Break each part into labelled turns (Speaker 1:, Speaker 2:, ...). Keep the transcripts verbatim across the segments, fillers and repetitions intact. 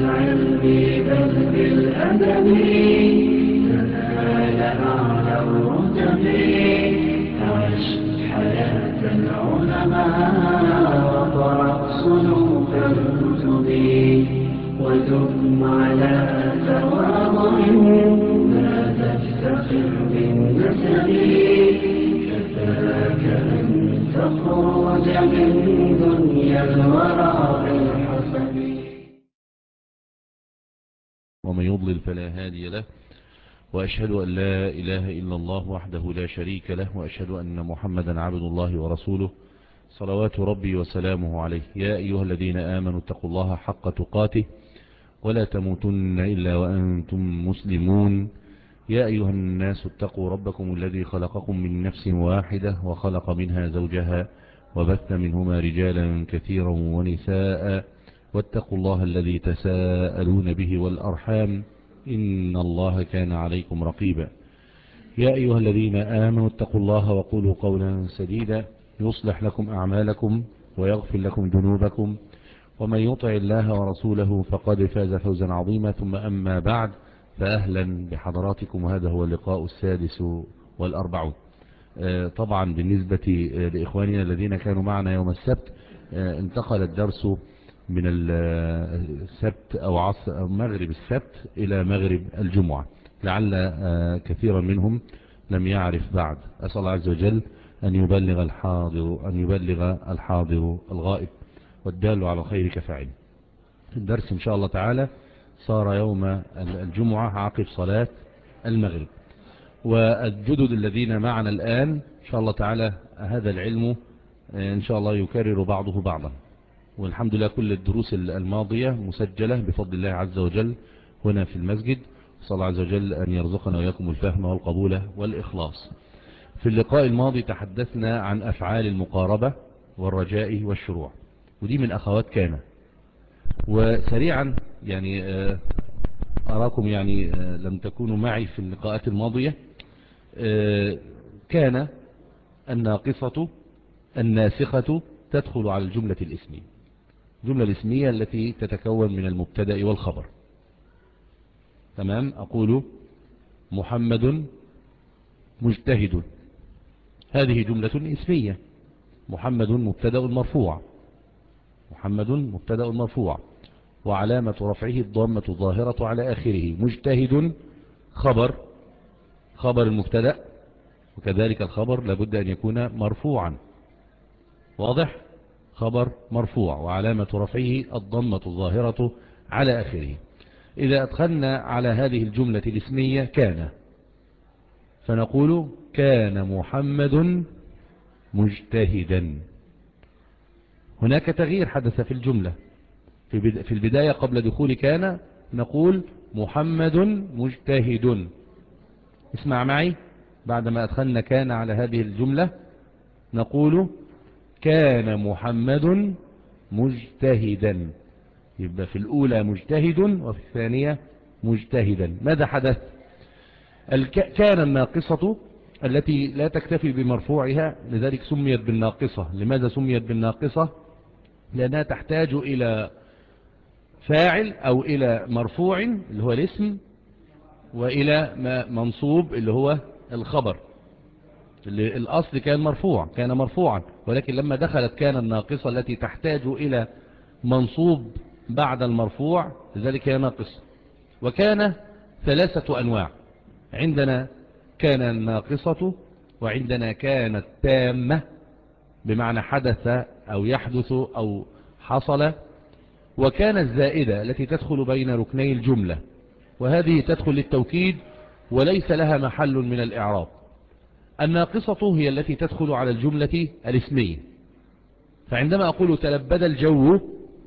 Speaker 1: بالعلم بل بالأدب تنال أعلى الرتب. عش حياة العلماء وقرأ صنوف الكتب ودم على تواضع لا تفتخر بالنسب. كفاك أن تخرج من دنيا الورى بالحسب.
Speaker 2: ومن يضلل فلا هادي له، وأشهد أن لا إله إلا الله وحده لا شريك له، وأشهد أن محمدا عبد الله ورسوله صلوات ربي وسلامه عليه. يا أيها الذين آمنوا اتقوا الله حق تقاته ولا تموتن إلا وأنتم مسلمون. يا أيها الناس اتقوا ربكم الذي خلقكم من نفس واحدة وخلق منها زوجها وبث منهما رجالا كثيرا ونساء، واتقوا الله الذي تساءلون به والأرحام إن الله كان عليكم رقيبا. يا أيها الذين آمنوا اتقوا الله وقولوا قولا سديدا يصلح لكم أعمالكم ويغفر لكم ذنوبكم، ومن يطع الله ورسوله فقد فاز فوزا عظيما. ثم أما بعد، فأهلا بحضراتكم، وهذا هو اللقاء السادس والأربعون. طبعا بالنسبة لإخواننا الذين كانوا معنا يوم السبت، انتقل الدرس من السبت أو عصر أو مغرب السبت إلى مغرب الجمعة، لعل كثيرا منهم لم يعرف بعد. أسأل الله عز وجل أن يبلغ الحاضر أن يبلغ الحاضر الغائب والدال على خير كفاعل. الدرس إن شاء الله تعالى صار يوم الجمعة عقب صلاة المغرب. والجدد الذين معنا الآن إن شاء الله تعالى هذا العلم إن شاء الله يكرر بعضه بعضا، والحمد لله كل الدروس الماضية مسجلة بفضل الله عز وجل هنا في المسجد. صلى الله عز وجل أن يرزقنا وإياكم الفهم والقبول والإخلاص. في اللقاء الماضي تحدثنا عن أفعال المقاربة والرجاء والشروع، ودي من أخوات كان. وسريعا يعني أراكم يعني لم تكونوا معي في اللقاءات الماضية. كان الناقصة الناسخة تدخل على الجملة الاسمية، الجملة الاسمية التي تتكون من المبتدأ والخبر. تمام؟ أقول محمد مجتهد، هذه جملة اسمية. محمد مبتدأ مرفوع، محمد مبتدأ مرفوع وعلامة رفعه الضمة الظاهرة على آخره. مجتهد خبر، خبر المبتدأ، وكذلك الخبر لابد أن يكون مرفوعا. واضح؟ خبر مرفوع وعلامة رفعه الضمة الظاهرة على آخره. إذا أدخلنا على هذه الجملة الاسمية كان، فنقول كان محمد مجتهدا. هناك تغيير حدث في الجملة. في البداية قبل دخول كان نقول محمد مجتهد. اسمع معي، بعدما أدخلنا كان على هذه الجملة نقول كان محمد مجتهدا. يبقى في الأولى مجتهد وفي الثانية مجتهدا. ماذا حدث؟ كان الناقصة التي لا تكتفي بمرفوعها، لذلك سميت بالناقصة. لماذا سميت بالناقصة؟ لأنها تحتاج إلى فاعل أو إلى مرفوع اللي هو الاسم، وإلى منصوب اللي هو الخبر. الأصل كان مرفوع، كان مرفوعا، ولكن لما دخلت كان الناقصة التي تحتاج إلى منصوب بعد المرفوع، لذلك هي ناقصة. وكان ثلاثة أنواع، عندنا كان الناقصة، وعندنا كانت تامة بمعنى حدث أو يحدث أو حصل، وكان الزائدة التي تدخل بين ركني الجملة، وهذه تدخل للتوكيد وليس لها محل من الإعراب. الناقصة هي التي تدخل على الجملة الاسمية. فعندما أقول تلبد الجو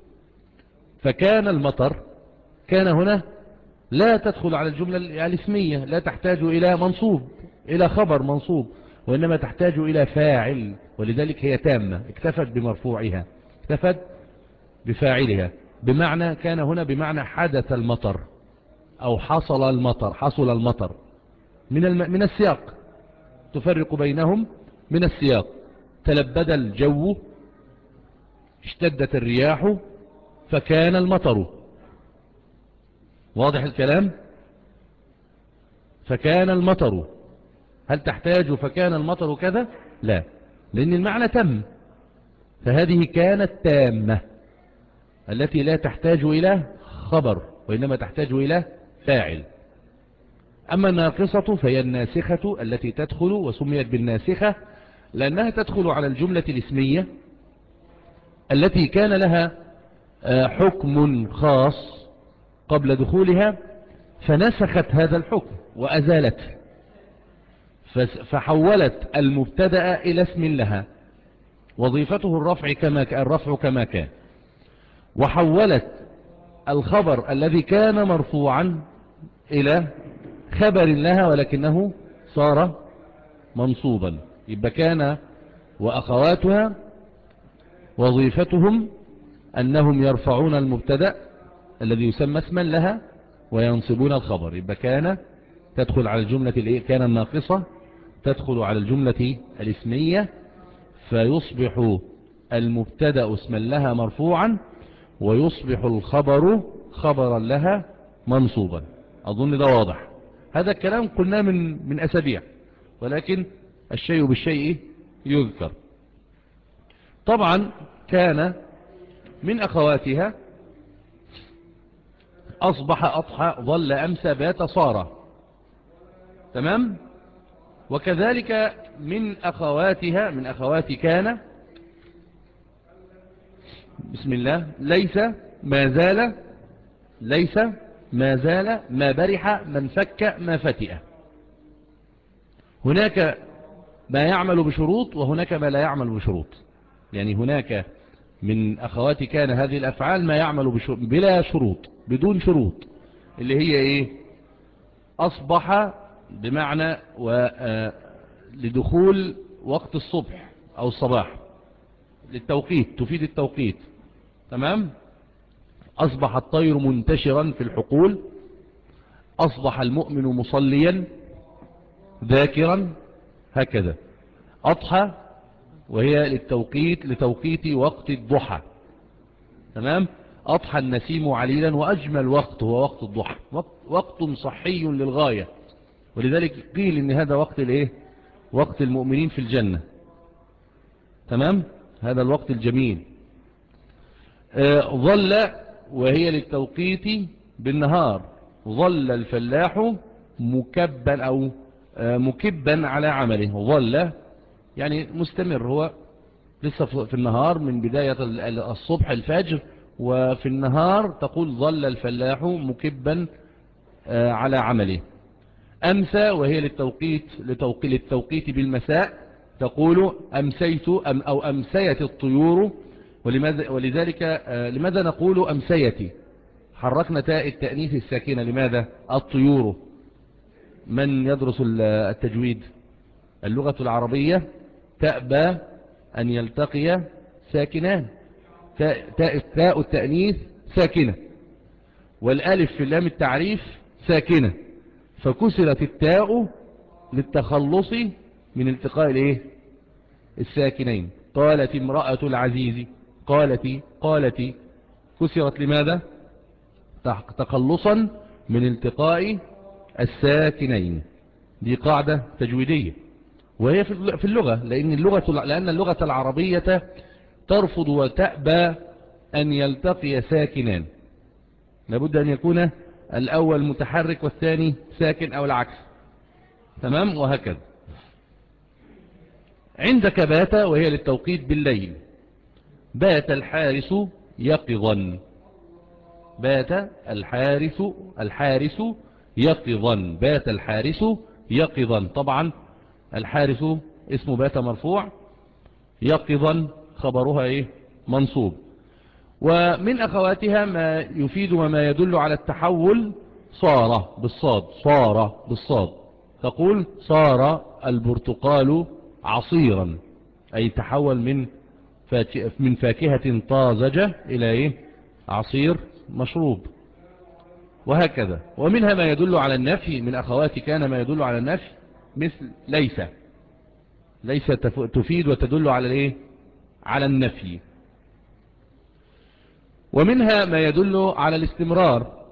Speaker 2: فكان المطر، كان هنا لا تدخل على الجملة الاسمية، لا تحتاج إلى منصوب، إلى خبر منصوب، وإنما تحتاج إلى فاعل، ولذلك هي تامة، اكتفت بمرفوعها، اكتفت بفاعلها. بمعنى كان هنا بمعنى حدث المطر أو حصل المطر، حصل المطر من الم... من السياق، تفرق بينهم من السياق. تلبد الجو، اشتدت الرياح، فكان المطر. واضح الكلام؟ فكان المطر، هل تحتاج فكان المطر كذا؟ لا، لأن المعنى تم، فهذه كانت تامة التي لا تحتاج إلى خبر وإنما تحتاج إلى فاعل. أما الناقصة فهي الناسخة التي تدخل، وسميت بالناسخة لأنها تدخل على الجملة الاسمية التي كان لها حكم خاص قبل دخولها، فنسخت هذا الحكم وأزالته، فحولت المبتدأ إلى اسم لها وظيفته الرفع كما الرفع كما كان، وحولت الخبر الذي كان مرفوعا إلى خبر لها ولكنه صار منصوبا. يبقى كان وأخواتها وظيفتهم أنهم يرفعون المبتدأ الذي يسمى اسما لها وينصبون الخبر. يبقى كان تدخل على الجملة الإيه؟ كان الناقصة تدخل على الجملة الاسمية، فيصبح المبتدأ اسما لها مرفوعا، ويصبح الخبر خبرا لها منصوبا. أظن ده واضح. هذا الكلام قلنا من من أسابيع، ولكن الشيء بالشيء يذكر. طبعا كان من أخواتها أصبح أضحى ظل أمسى بات صار، تمام. وكذلك من أخواتها من أخوات كان بسم الله ليس ما زال ليس ما زال ما برح من فك ما فتئ. هناك ما يعمل بشروط وهناك ما لا يعمل بشروط. يعني هناك من أخوات كان هذه الأفعال ما يعمل بشروط بلا شروط بدون شروط، اللي هي إيه؟ أصبح بمعنى لدخول وقت الصبح أو الصباح للتوقيت، تفيد التوقيت، تمام. أصبح الطير منتشرا في الحقول، أصبح المؤمن مصليا ذاكرا، هكذا. أضحى وهي للتوقيت لتوقيت وقت الضحى، تمام. أضحى النسيم عليلا، وأجمل وقت هو وقت الضحى، وقت صحي للغاية، ولذلك قيل إن هذا وقت الإيه؟ وقت المؤمنين في الجنة، تمام. هذا الوقت الجميل. آه ظل وهي للتوقيت بالنهار، ظل الفلاح مكبا أو آه مكبا على عمله. ظل يعني مستمر، هو لسه في النهار من بداية الصبح الفجر، وفي النهار تقول ظل الفلاح مكبا آه على عمله. أمسى وهي للتوقيت للتوقيت بالمساء، تقول أمسيت أم أو أمسيت الطيور. ولماذا ولذلك آه لماذا نقول أمسيتي؟ حركنا تاء التأنيث الساكنة. لماذا؟ الطيور. من يدرس التجويد اللغة العربية تأبى أن يلتقي ساكنان، تاء التأنيث ساكنة، والألف في اللام التعريف ساكنة، فكسرت التاء للتخلص من التقاء الايه؟ الساكنين. قالت امرأة العزيز، قالت قالت كسرت لماذا؟ تخلصا من التقاء الساكنين. دي قاعدة تجويدية، وهي في اللغة، لأن اللغة لأن اللغة العربية ترفض وتأبى أن يلتقي ساكنان، لابد أن يكون الأول متحرك والثاني ساكن أو العكس، تمام. وهكذا. عندك بات وهي للتوقيت بالليل، بات الحارس يقظا، بات الحارس الحارس يقظا، بات الحارس يقظا. طبعا الحارس اسمه بات مرفوع، يقظا خبرها ايه؟ منصوب. ومن أخواتها ما يفيد وما يدل على التحول، صار بالصاد، صار بالصاد، تقول صار البرتقال عصيرا، أي تحول من من فاكهة طازجة إلى إيه؟ عصير مشروب، وهكذا. ومنها ما يدل على النفي، من أخوات كان ما يدل على النفي، مثل ليس، ليس تفيد وتدل على الإيه؟ على النفي. ومنها ما يدل على الاستمرار،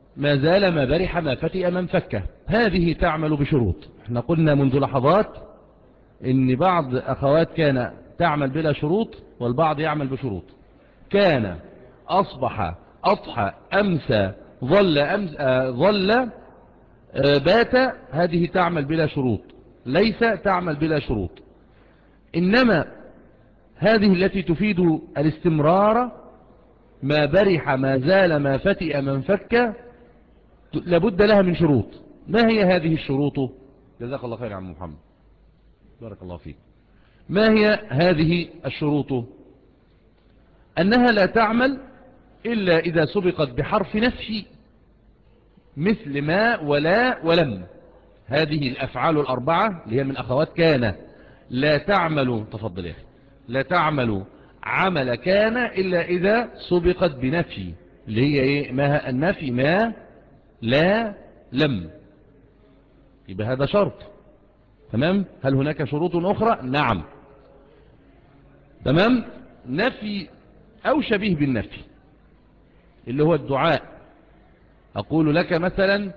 Speaker 2: ما زال ما برح ما فتئ ما انفك. هذه تعمل بشروط. احنا قلنا منذ لحظات ان بعض اخوات كان تعمل بلا شروط والبعض يعمل بشروط. كان اصبح اضحى امسى ظل أمس آه ظل آه بات، هذه تعمل بلا شروط، ليس تعمل بلا شروط. انما هذه التي تفيد الاستمرار، ما برح ما زال ما فتئ ما انفك، لابد لها من شروط. ما هي هذه الشروط؟ جزاك الله خير يا عم محمد، بارك الله فيك. ما هي هذه الشروط؟ أنها لا تعمل إلا إذا سبقت بحرف نفي مثل ما ولا ولم. هذه الأفعال الأربعة اللي هي من أخوات كان لا تعمل، تفضل يا أخي، لا تعمل عمل كان إلا إذا سبقت بنفي، اللي هي إيه؟ ما النفي ما لا لم، يبقى هذا شرط. تمام. هل هناك شروط أخرى؟ نعم. تمام. نفي أو شبيه بالنفي اللي هو الدعاء. أقول لك مثلا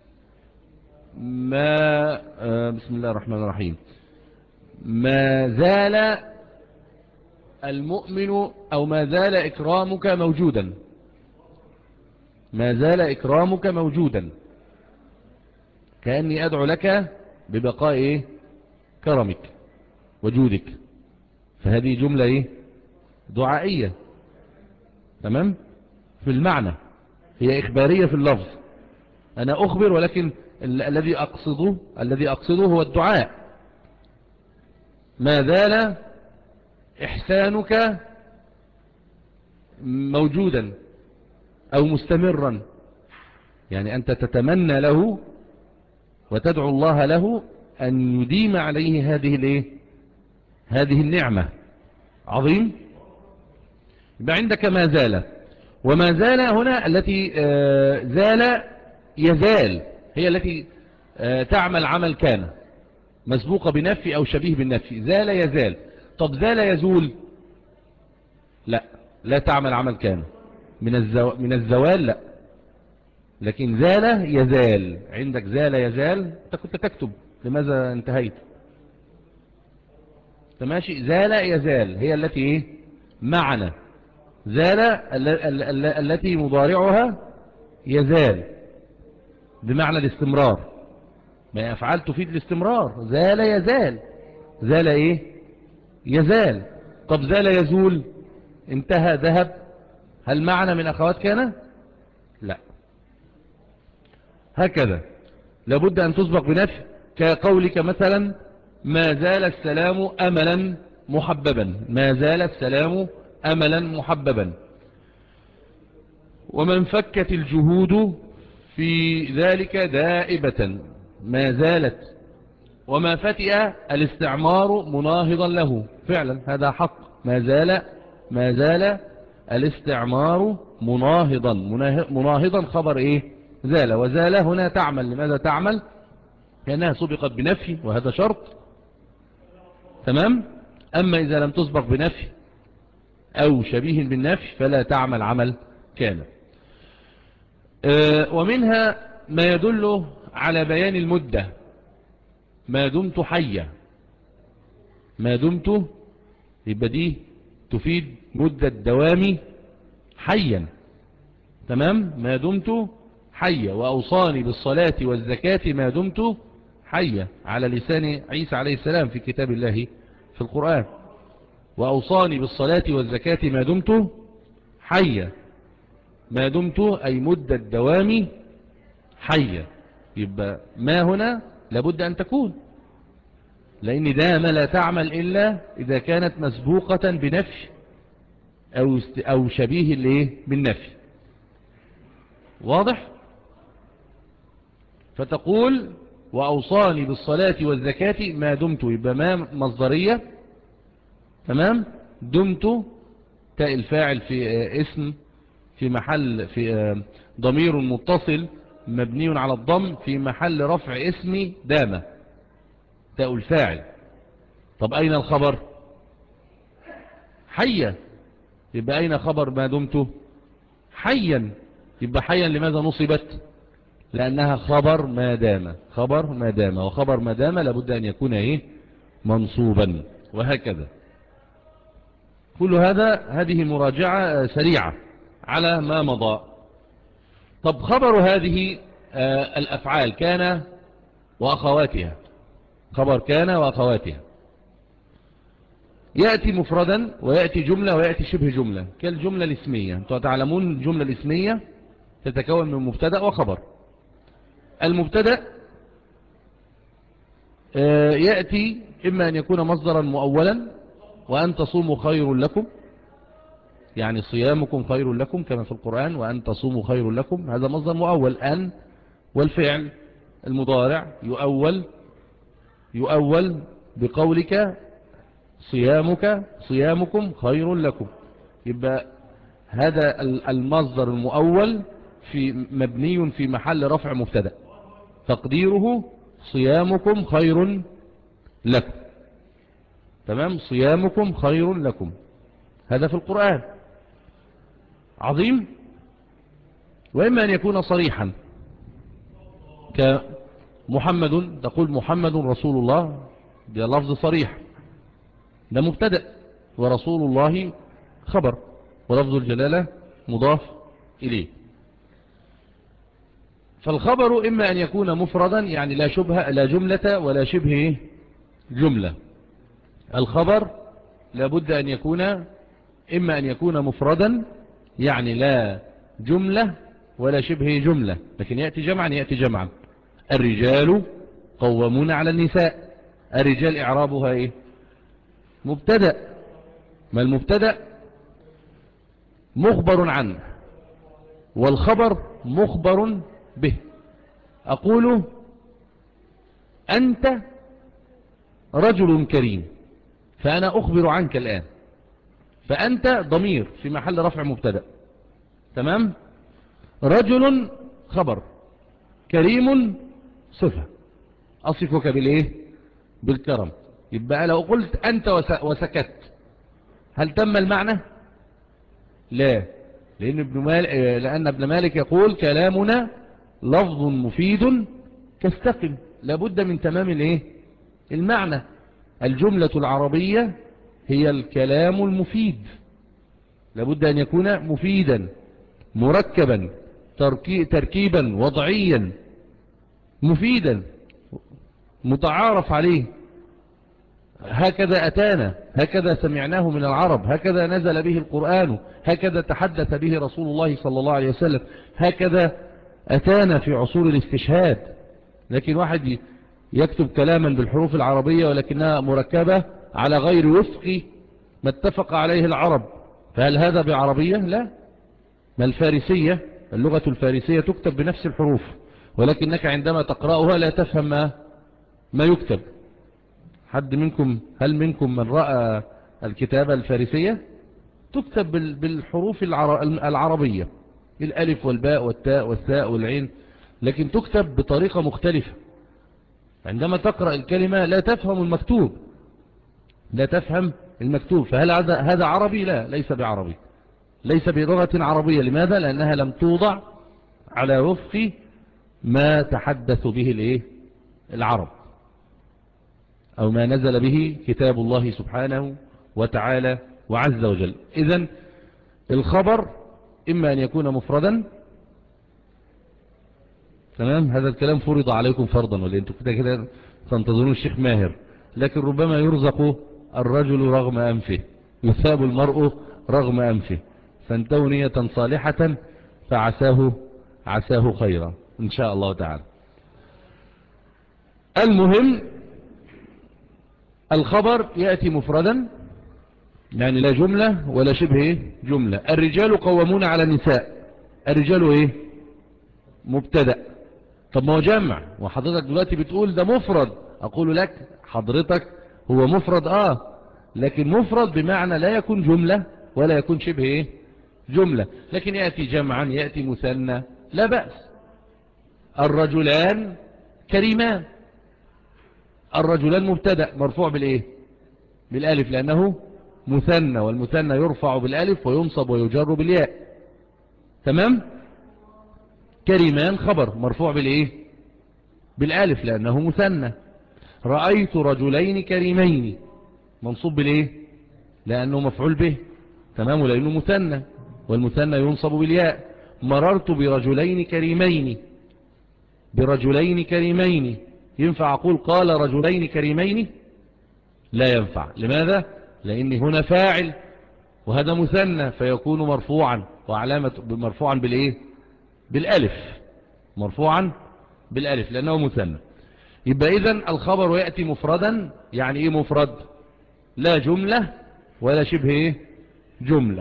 Speaker 2: ما آه بسم الله الرحمن الرحيم، ما زال المؤمن أو ما زال إكرامك موجودا، ما زال إكرامك موجودا، كأني أدعو لك ببقاء إيه؟ كرمك وجودك. فهذه جملة إيه؟ دعائية. تمام. في المعنى هي إخبارية في اللفظ، أنا أخبر، ولكن ال الذي أقصده الذي أقصده هو الدعاء. ما زال إحسانك موجودا أو مستمرا، يعني أنت تتمنى له وتدعو الله له أن يديم عليه هذه الايه؟ هذه النعمة. عظيم. يبقى عندك ما زال، وما زال هنا التي آه زال يزال، هي التي آه تعمل عمل كان مسبوقة بنفي أو شبيه بالنفي. زال يزال. طب زال يزول؟ لا، لا تعمل عمل كان من, الزو... من الزوال، لا. لكن زال يزال. عندك زال يزال، انت كنت تكتب، لماذا انتهيت؟ تماشي. زال يزال هي التي ايه؟ معنى زال ال... ال... ال... التي مضارعها يزال بمعنى الاستمرار. ما أفعال تفيد الاستمرار. زال يزال، زال ايه؟ يزال. طب زال يزول؟ انتهى، ذهب. هل معنى من أخوات كان؟ لا. هكذا لابد أن تسبق بنفي، كقولك مثلا ما زال السلام أملا محببا، ما زال السلام أملا محببا. ومن فكت الجهود في ذلك دائبة، ما زالت. وما فتئ الاستعمار مناهضا له، فعلا هذا حق. ما زال ما زال الاستعمار مناهضا، مناهضا خبر ايه؟ زال. وزال هنا تعمل. لماذا تعمل؟ لأنها سبقت بنفي وهذا شرط. تمام. أما إذا لم تسبق بنفي أو شبيه بالنفي فلا تعمل عمل كان. أه ومنها ما يدل على بيان المدة. ما دمت حيا، ما دمت، يبقى دي تفيد مدة دوامي حيا. تمام. ما دمت حيا. وأوصاني بالصلاة والزكاة ما دمت حيا، على لسان عيسى عليه السلام في كتاب الله في القرآن. وأوصاني بالصلاة والزكاة ما دمت حيا. ما دمت أي مدة دوامي حيا. يبقى ما هنا لابد أن تكون، لأن دام لا تعمل إلا إذا كانت مسبوقة بنفي أو, أو شبيه اللي بالنفي. واضح؟ فتقول وأوصاني بالصلاة والزكاة ما دمت، يبقى ما مصدرية. تمام. دمت تاء الفاعل في اسم في محل في ضمير متصل مبني على الضم في محل رفع اسمي دام، تاء الفاعل. طب أين الخبر؟ حيا. يبقى أين خبر ما دمت؟ حيا. يبقى حيا لماذا نصبت؟ لأنها خبر ما دام، خبر ما دام، وخبر ما دام لابد أن يكون إيه؟ منصوبا، وهكذا. كل هذا هذه مراجعة سريعة على ما مضى. طب خبر هذه آه الأفعال كان وأخواتها، خبر كان وأخواتها يأتي مفردا ويأتي جملة ويأتي شبه جملة كالجملة الاسمية. انتوا تعلمون الجملة الاسمية تتكون من مبتدأ وخبر. المبتدأ آه يأتي إما أن يكون مصدرا مؤولا، وأن تصوموا خير لكم، يعني صيامكم خير لكم كما في القرآن، وأن تصوموا خير لكم، هذا مصدر مؤول. أن والفعل المضارع يؤول يؤول بقولك صيامك صيامكم خير لكم. يبقى هذا المصدر المؤول في مبني في محل رفع مبتدأ، تقديره صيامكم خير لكم. تمام، صيامكم خير لكم، هذا في القرآن عظيم. وإما أن يكون صريحا كمحمد، تقول محمد رسول الله، ده لفظ صريح، ده مبتدأ، ورسول الله خبر، ولفظ الجلالة مضاف إليه. فالخبر إما أن يكون مفردا، يعني لا شبه لا جملة ولا شبه جملة. الخبر لابد أن يكون إما أن يكون مفردا، يعني لا جملة ولا شبه جملة، لكن يأتي جمعا يأتي جمعا. الرجال قوامون على النساء، الرجال إعرابها إيه؟ مبتدأ، ما المبتدأ مخبر عنه، والخبر مخبر به. أقول أنت رجل كريم، فأنا أخبر عنك الآن، فأنت ضمير في محل رفع مبتدأ. تمام، رجل خبر، كريم صفة، أصفك بالإيه؟ بالكرم. يبقى لو قلت أنت وسكت هل تم المعنى؟ لا، لأن ابن مالك, لأن ابن مالك يقول كلامنا لفظ مفيد كاستقم، لابد من تمام الإيه؟ المعنى. الجملة العربية هي الكلام المفيد، لابد أن يكون مفيدا مركبا تركيبا وضعيا مفيدا متعارف عليه. هكذا أتانا، هكذا سمعناه من العرب، هكذا نزل به القرآن، هكذا تحدث به رسول الله صلى الله عليه وسلم، هكذا أتانا في عصور الاستشهاد. لكن واحد يكتب كلاما بالحروف العربية ولكنها مركبة على غير وفق ما اتفق عليه العرب، فهل هذا بعربية؟ لا، ما الفارسية، اللغة الفارسية تكتب بنفس الحروف، ولكنك عندما تقرأها لا تفهم ما, ما يكتب. حد منكم هل منكم من رأى الكتابة الفارسية؟ تكتب بالحروف العربية، الألف والباء والتاء والثاء والعين، لكن تكتب بطريقة مختلفة. عندما تقرأ الكلمة لا تفهم المكتوب، لا تفهم المكتوب. فهل هذا عربي؟ لا، ليس بعربي، ليس بلغة عربية. لماذا؟ لأنها لم توضع على وفق ما تحدث به الايه العرب، أو ما نزل به كتاب الله سبحانه وتعالى وعز وجل. إذن الخبر إما أن يكون مفردا، تمام، هذا الكلام فرض عليكم فرضا، ولا أنتم كده كده تنتظرون الشيخ ماهر، لكن ربما يرزق الرجل رغم أنفه، يثاب المرء رغم أنفه، فانتوا نية صالحة فعساه عساه خيرا إن شاء الله تعالى. المهم الخبر يأتي مفردا، يعني لا جملة ولا شبه جملة. الرجال قوامون على النساء، الرجال ايه؟ مبتدأ. طب ما هو جمع، وحضرتك دلوقتي بتقول ده مفرد. اقول لك حضرتك هو مفرد اه لكن مفرد بمعنى لا يكون جملة ولا يكون شبه ايه جملة، لكن يأتي جمعا يأتي مثنى لا بأس. الرجلان كريمان، الرجلان مبتدأ مرفوع بالايه بالالف لانه مثنى، والمثنى يرفع بالالف وينصب ويجر بالياء. تمام. كريمان خبر مرفوع بالايه؟ بالالف لانه مثنى. رأيت رجلين كريمين منصوب بالايه؟ لانه مفعول به، تمام، لانه مثنى والمثنى ينصب بالياء. مررت برجلين كريمين، برجلين كريمين ينفع اقول قال رجلين كريمين؟ لا ينفع. لماذا؟ لان هنا فاعل وهذا مثنى فيكون مرفوعا، وعلامة مرفوعا بالايه؟ بالالف، مرفوعا بالالف لانه مثنى. يبقى اذن الخبر يأتي مفردا. يعني ايه مفرد؟ لا جملة ولا شبه ايه جملة.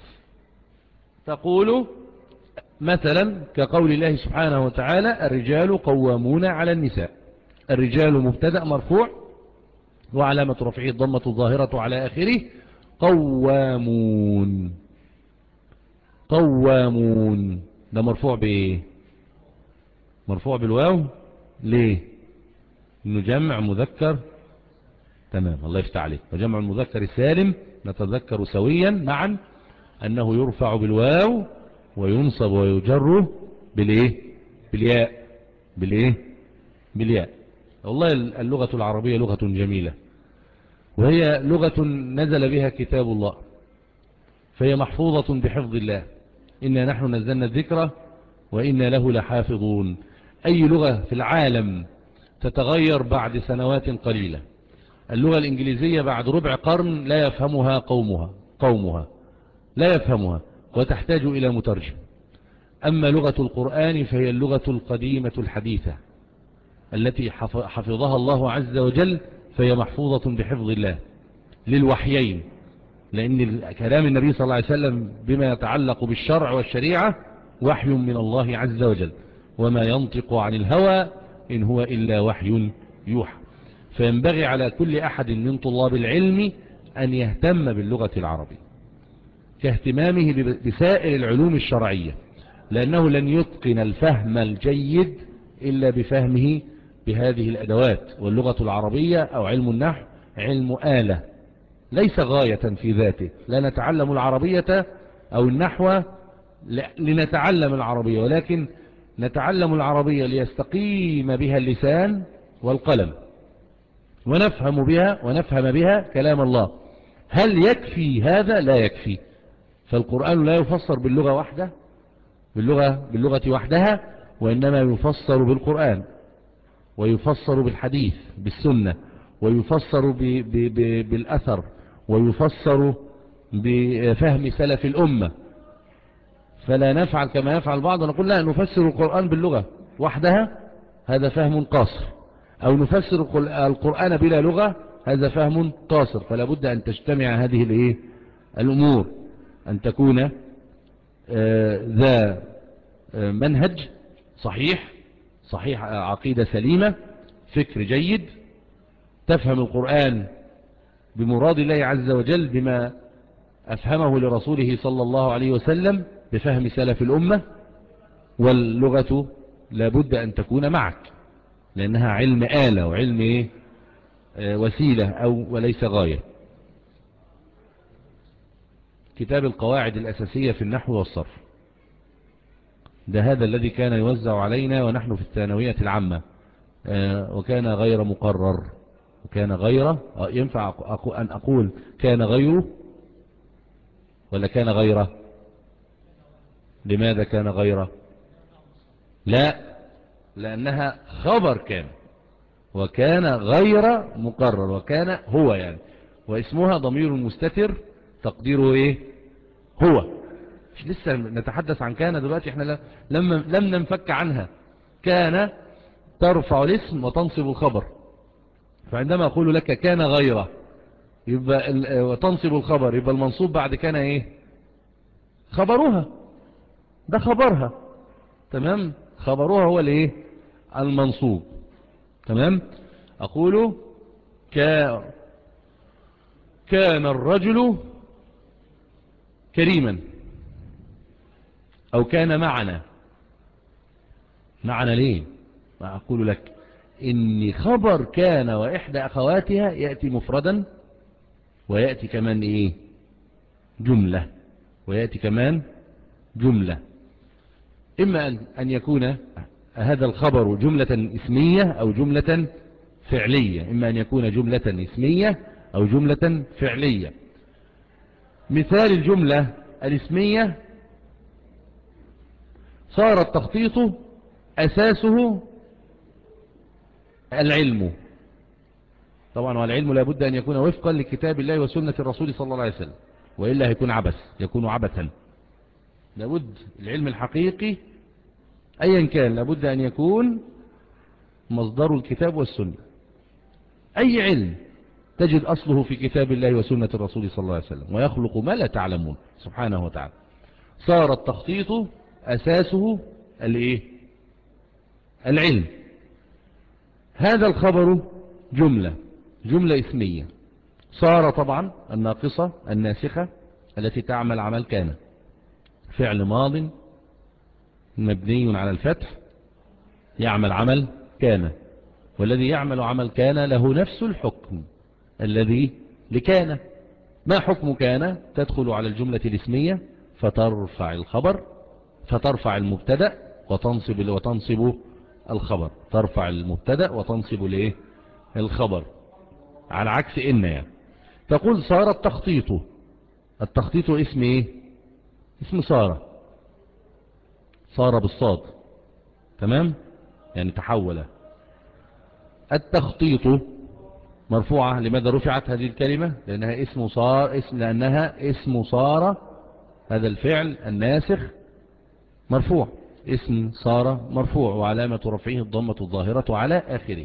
Speaker 2: تقول مثلا كقول الله سبحانه وتعالى الرجال قوامون على النساء. الرجال مبتدأ مرفوع وعلامة رفعه الضمة الظاهرة على آخره. قوامون، قوامون ده مرفوع بايه؟ مرفوع بالواو. ليه؟ انه جمع مذكر. تمام، الله يفتح عليك. وجمع المذكر السالم نتذكر سويا معا انه يرفع بالواو وينصب ويجر بالايه؟ بالياء. بالايه؟ بالياء. والله اللغة العربية لغة جميلة، وهي لغة نزل بها كتاب الله، فهي محفوظة بحفظ الله. إنا نحن نزلنا الذكر وإنا له لحافظون. أي لغة في العالم تتغير بعد سنوات قليلة. اللغة الإنجليزية بعد ربع قرن لا يفهمها قومها قومها لا يفهمها وتحتاج إلى مترجم. أما لغة القرآن فهي اللغة القديمة الحديثة التي حفظها الله عز وجل، فهي محفوظة بحفظ الله للوحيين، لأن كلام النبي صلى الله عليه وسلم بما يتعلق بالشرع والشريعة وحي من الله عز وجل، وما ينطق عن الهوى إن هو إلا وحي يوحى. فينبغي على كل أحد من طلاب العلم أن يهتم باللغة العربية كاهتمامه بسائر العلوم الشرعية، لأنه لن يتقن الفهم الجيد إلا بفهمه بهذه الأدوات. واللغة العربية أو علم النحو علم آلة ليس غاية في ذاته. لا نتعلم العربية أو النحو لنتعلم العربية، ولكن نتعلم العربية ليستقيم بها اللسان والقلم ونفهم بها ونفهم بها كلام الله. هل يكفي هذا؟ لا يكفي. فالقرآن لا يفسر باللغة وحده باللغة, باللغة وحدها، وإنما يفسر بالقرآن ويفسر بالحديث بالسنة ويفسر ب ب ب بالأثر ويفسر بفهم سلف الأمة. فلا نفعل كما يفعل بعض ونقول لا نفسر القرآن باللغة وحدها، هذا فهم قاصر، أو نفسر القرآن بلا لغة، هذا فهم قاصر. فلا بد أن تجتمع هذه الإيه؟ الأمور، أن تكون آه ذا آه منهج صحيح صحيح عقيدة سليمة، فكر جيد، تفهم القرآن بمراد الله عز وجل بما أفهمه لرسوله صلى الله عليه وسلم بفهم سلف الأمة. واللغة لابد أن تكون معك لأنها علم آلة وعلم إيه؟ آه وسيلة أو وليس غاية. كتاب القواعد الأساسية في النحو والصرف ده هذا الذي كان يوزع علينا ونحن في الثانوية العامة، آه وكان غير مقرر. وكان غير آه ينفع أن أقول كان غيره ولا كان غيره؟ لماذا كان غيره؟ لا، لأنها خبر كان، وكان غير مقرر، وكان هو يعني، واسمها ضمير مستتر تقديره ايه؟ هو. مش لسه نتحدث عن كان دلوقتي، احنا لم, لم ننفك عنها. كان ترفع الاسم وتنصب الخبر، فعندما أقول لك كان غيره يبقى وتنصب الخبر، يبقى المنصوب بعد كان ايه؟ خبرها، ده خبرها، تمام. خبرها هو الايه؟ المنصوب، تمام. أقول كا كان الرجل كريما، أو كان معنا. معنا ليه؟ ما أقول لك إن خبر كان وإحدى أخواتها يأتي مفردا ويأتي كمان إيه؟ جملة، ويأتي كمان جملة. إما أن, أن يكون هذا الخبر جملة اسمية أو جملة فعلية. إما أن يكون جملة اسمية أو جملة فعلية. مثال الجملة الاسمية: صار التخطيط أساسه العلم. طبعا والعلم لابد أن يكون وفقا لكتاب الله وسنة الرسول صلى الله عليه وسلم، وإلا هيكون عبث، يكون عبثا. لابد العلم الحقيقي أيا كان لابد أن يكون مصدر الكتاب والسنة. أي علم تجد أصله في كتاب الله وسنة الرسول صلى الله عليه وسلم، ويخلق ما لا تعلمون سبحانه وتعالى. صار التخطيط أساسه الإيه؟ العلم. هذا الخبر جملة جملة اسمية. صار طبعا الناقصة الناسخة التي تعمل عمل كان، فعل ماض مبني على الفتح يعمل عمل كان، والذي يعمل عمل كان له نفس الحكم الذي لكان. ما حكم كان؟ تدخل على الجملة الاسمية فترفع الخبر، فترفع المبتدأ وتنصب وتنصب الخبر. ترفع المبتدأ وتنصب الايه؟ الخبر، على عكس إن. يعني تقول صار التخطيط. التخطيط اسم ايه؟ اسم صار. صار بالصاد، تمام؟ يعني تحول. التخطيط مرفوعة. لماذا رفعت هذه الكلمة؟ لأنها اسم صار، اسم لأنها اسم صار، هذا الفعل الناسخ مرفوع. اسم صار مرفوع وعلامة رفعه الضمة الظاهرة على آخره.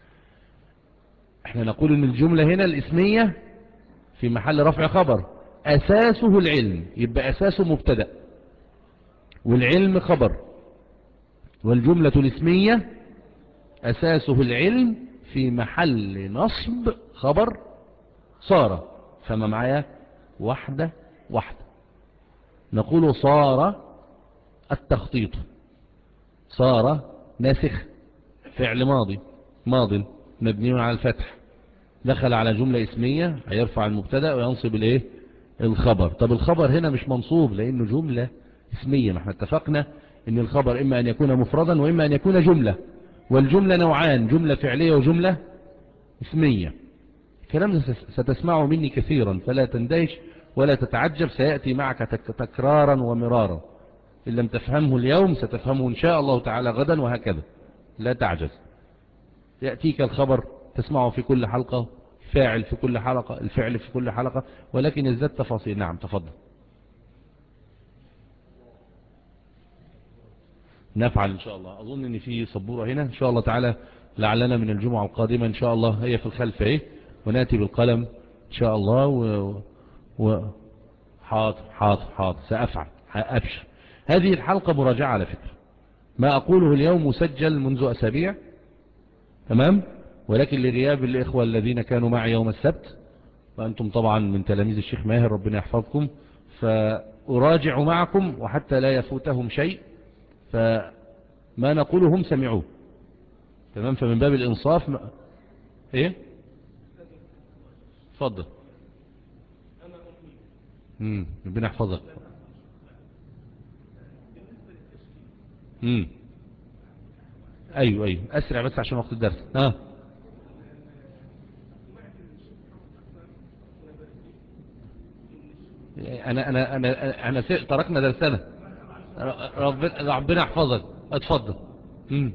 Speaker 2: احنا نقول ان الجملة هنا الاسمية في محل رفع خبر، أساسه العلم، يبقى أساسه مبتدأ والعلم خبر. والجملة الاسمية أساسه العلم في محل نصب خبر صار. فما معايا واحدة واحدة. نقول صار التخطيط. صار ناسخ، فعل ماضي ماض مبني على الفتح، دخل على جملة اسمية هيرفع المبتدأ وينصب الايه؟ الخبر. طب الخبر هنا مش منصوب لانه جملة اسمية. ما احنا اتفقنا ان الخبر اما ان يكون مفردا واما ان يكون جملة، والجملة نوعان: جملة فعلية وجملة اسمية. الكلام ستسمعه مني كثيرا فلا تندهش ولا تتعجب، سيأتي معك تكرارا ومرارا. إن لم تفهمه اليوم ستفهمه إن شاء الله تعالى غدا، وهكذا لا تعجز. يأتيك الخبر تسمعه في كل حلقة، فاعل في كل حلقة، الفعل في كل حلقة، ولكن يزداد تفاصيل. نعم تفضل. نفعل إن شاء الله. أظن أن في سبورة هنا إن شاء الله تعالى، لعلنا من الجمعة القادمة إن شاء الله هي في الخلف إيه، ونأتي بالقلم إن شاء الله. و... و... حاضر حاضر حاضر سأفعل، أبشر. هذه الحلقة مراجعة على فكرة. ما أقوله اليوم مسجل منذ أسابيع، تمام، ولكن لغياب الإخوة الذين كانوا معي يوم السبت، وأنتم طبعا من تلاميذ الشيخ ماهر ربنا يحفظكم، فأراجع معكم وحتى لا يفوتهم شيء، فما نقوله هم سمعوه، تمام. فمن باب الإنصاف م... إيه فضل. امم ربنا يحفظك. امم ايوه ايوه اسرع بس عشان وقت الدرس. ها انا انا انا انا تركنا درسنا. ربنا ربنا يحفظك. اتفضل. امم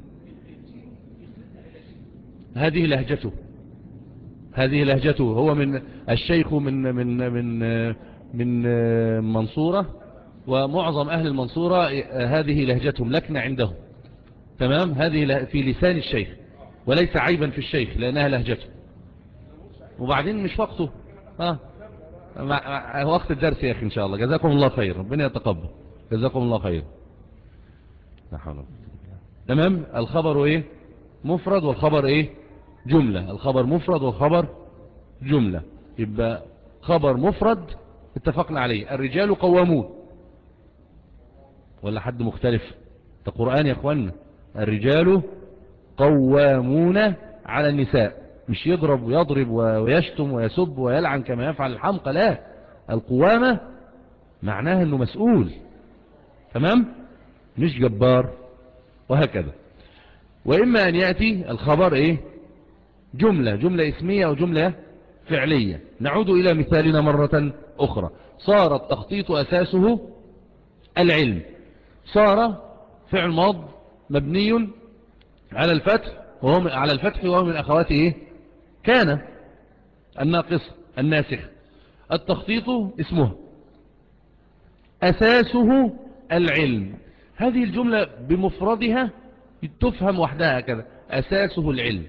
Speaker 2: هذه لهجته، هذه لهجته. هو من الشيخ من من من من منصورة، ومعظم اهل المنصورة هذه لهجتهم، لكن عندهم، تمام. هذه في لسان الشيخ وليس عيبا في الشيخ لأنها لهجته. وبعدين مش وقته، ها وقت الدرس يا أخي إن شاء الله. جزاكم الله خير، ربنا يتقبل. جزاكم الله خير. تمام. الخبر ايه؟ مفرد، والخبر ايه؟ جملة. الخبر مفرد والخبر جملة. يبقى خبر مفرد اتفقنا عليه: الرجال قوامون. ولا حد مختلف؟ ده قرآن يا اخوانا. الرجال قوامون على النساء، مش يضرب ويضرب ويشتم ويسب ويلعن كما يفعل الحمقى. لا، القوامة معناها انه مسؤول، تمام. مش جبار، وهكذا. وإما أن يأتي الخبر إيه؟ جملة جملة اسمية أو جملة فعلية. نعود إلى مثالنا مرة أخرى. صار التخطيط أساسه العلم. صار فعل ماض مبني على الفتح وهو على الفتح وهو من أخواته إيه؟ كان الناقص الناسخ. التخطيط اسمه أساسه العلم. هذه الجملة بمفردها تفهم وحدها كذا. أساسه العلم،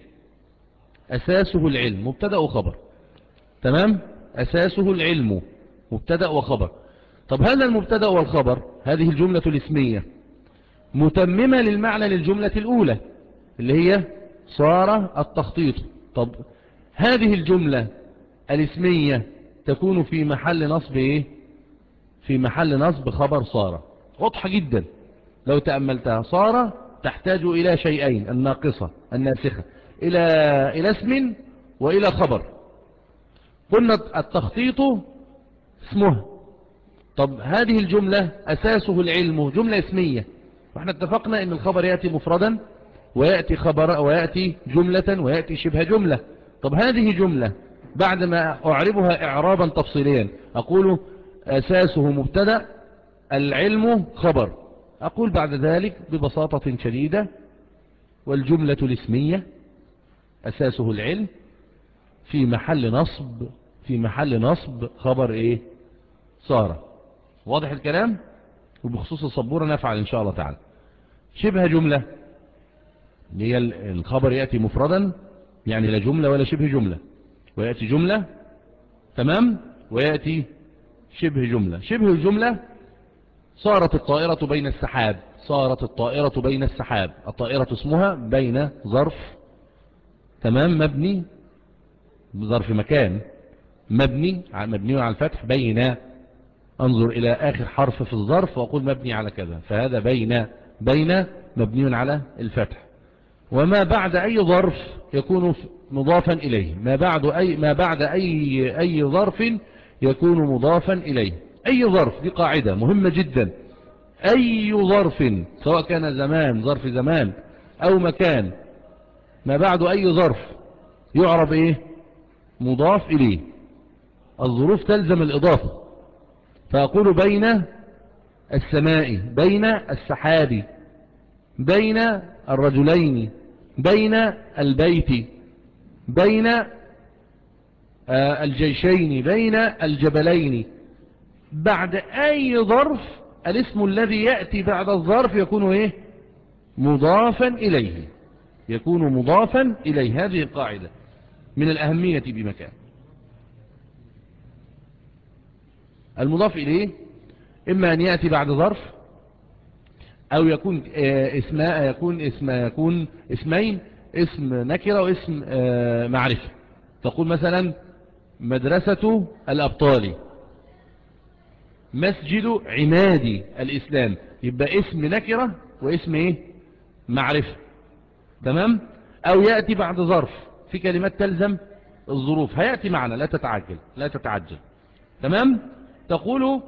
Speaker 2: أساسه العلم مبتدأ وخبر. تمام؟ أساسه العلم مبتدأ وخبر. طب هذا المبتدأ والخبر، هذه الجملة الاسمية متممة للمعنى للجملة الأولى اللي هي صار التخطيط. طب هذه الجملة الاسمية تكون في محل نصب إيه؟ في محل نصب خبر صار. واضحة جدا لو تأملتها. صار تحتاج إلى شيئين: الناقصة الناسخة، إلى إلى اسم وإلى خبر. قلنا التخطيط اسمه. طب هذه الجملة أساسه العلم، جملة اسمية، واحنا اتفقنا ان الخبر يأتي مفردا ويأتي خبر ويأتي جملة ويأتي شبه جملة. طب هذه جملة بعد ما أعربها إعرابا تفصيليا أقول أساسه مبتدأ العلم خبر. أقول بعد ذلك ببساطة شديدة: والجملة الاسمية أساسه العلم في محل نصب في محل نصب خبر إيه؟ صار. واضح الكلام؟ وبخصوص الصبورة نفعل إن شاء الله تعالى. شبه جملة اللي هي الخبر يأتي مفردا، يعني لا جملة ولا شبه جملة، ويأتي جملة. تمام؟ ويأتي شبه جملة. شبه الجملة: صارت الطائرة بين السحاب. صارت الطائرة بين السحاب. الطائرة اسمها بين ظرف، تمام، مبني ظرف مكان مبني مبني على الفتح. بين، انظر الى اخر حرف في الظرف واقول مبني على كذا، فهذا بين. بين مبني على الفتح. وما بعد اي ظرف يكون مضافا اليه. ما بعد اي ما بعد اي اي ظرف يكون مضافا اليه. اي ظرف، دي قاعدة مهمة جدا. اي ظرف سواء كان زمان، ظرف زمان او مكان، ما بعد اي ظرف يعرب ايه؟ مضاف اليه. الظروف تلزم الاضافة. فأقول بين السماء، بين السحاب، بين الرجلين، بين البيت، بين الجيشين، بين الجبلين. بعد أي ظرف الاسم الذي يأتي بعد الظرف يكون إيه؟ مضافا إليه. يكون مضافا إليه. هذه القاعدة من الأهمية بمكان. المضاف إليه إما أن يأتي بعد ظرف أو يكون اسماء يكون اسم يكون اسمين: اسم نكرة واسم معرفة. تقول مثلا مدرسة الأبطال، مسجد عماد الإسلام. يبقى اسم نكرة واسم ايه؟ معرفة. تمام؟ أو يأتي بعد ظرف في كلمات تلزم الظروف. هيأتي معنا، لا تتعجل لا تتعجل. تمام؟ تقول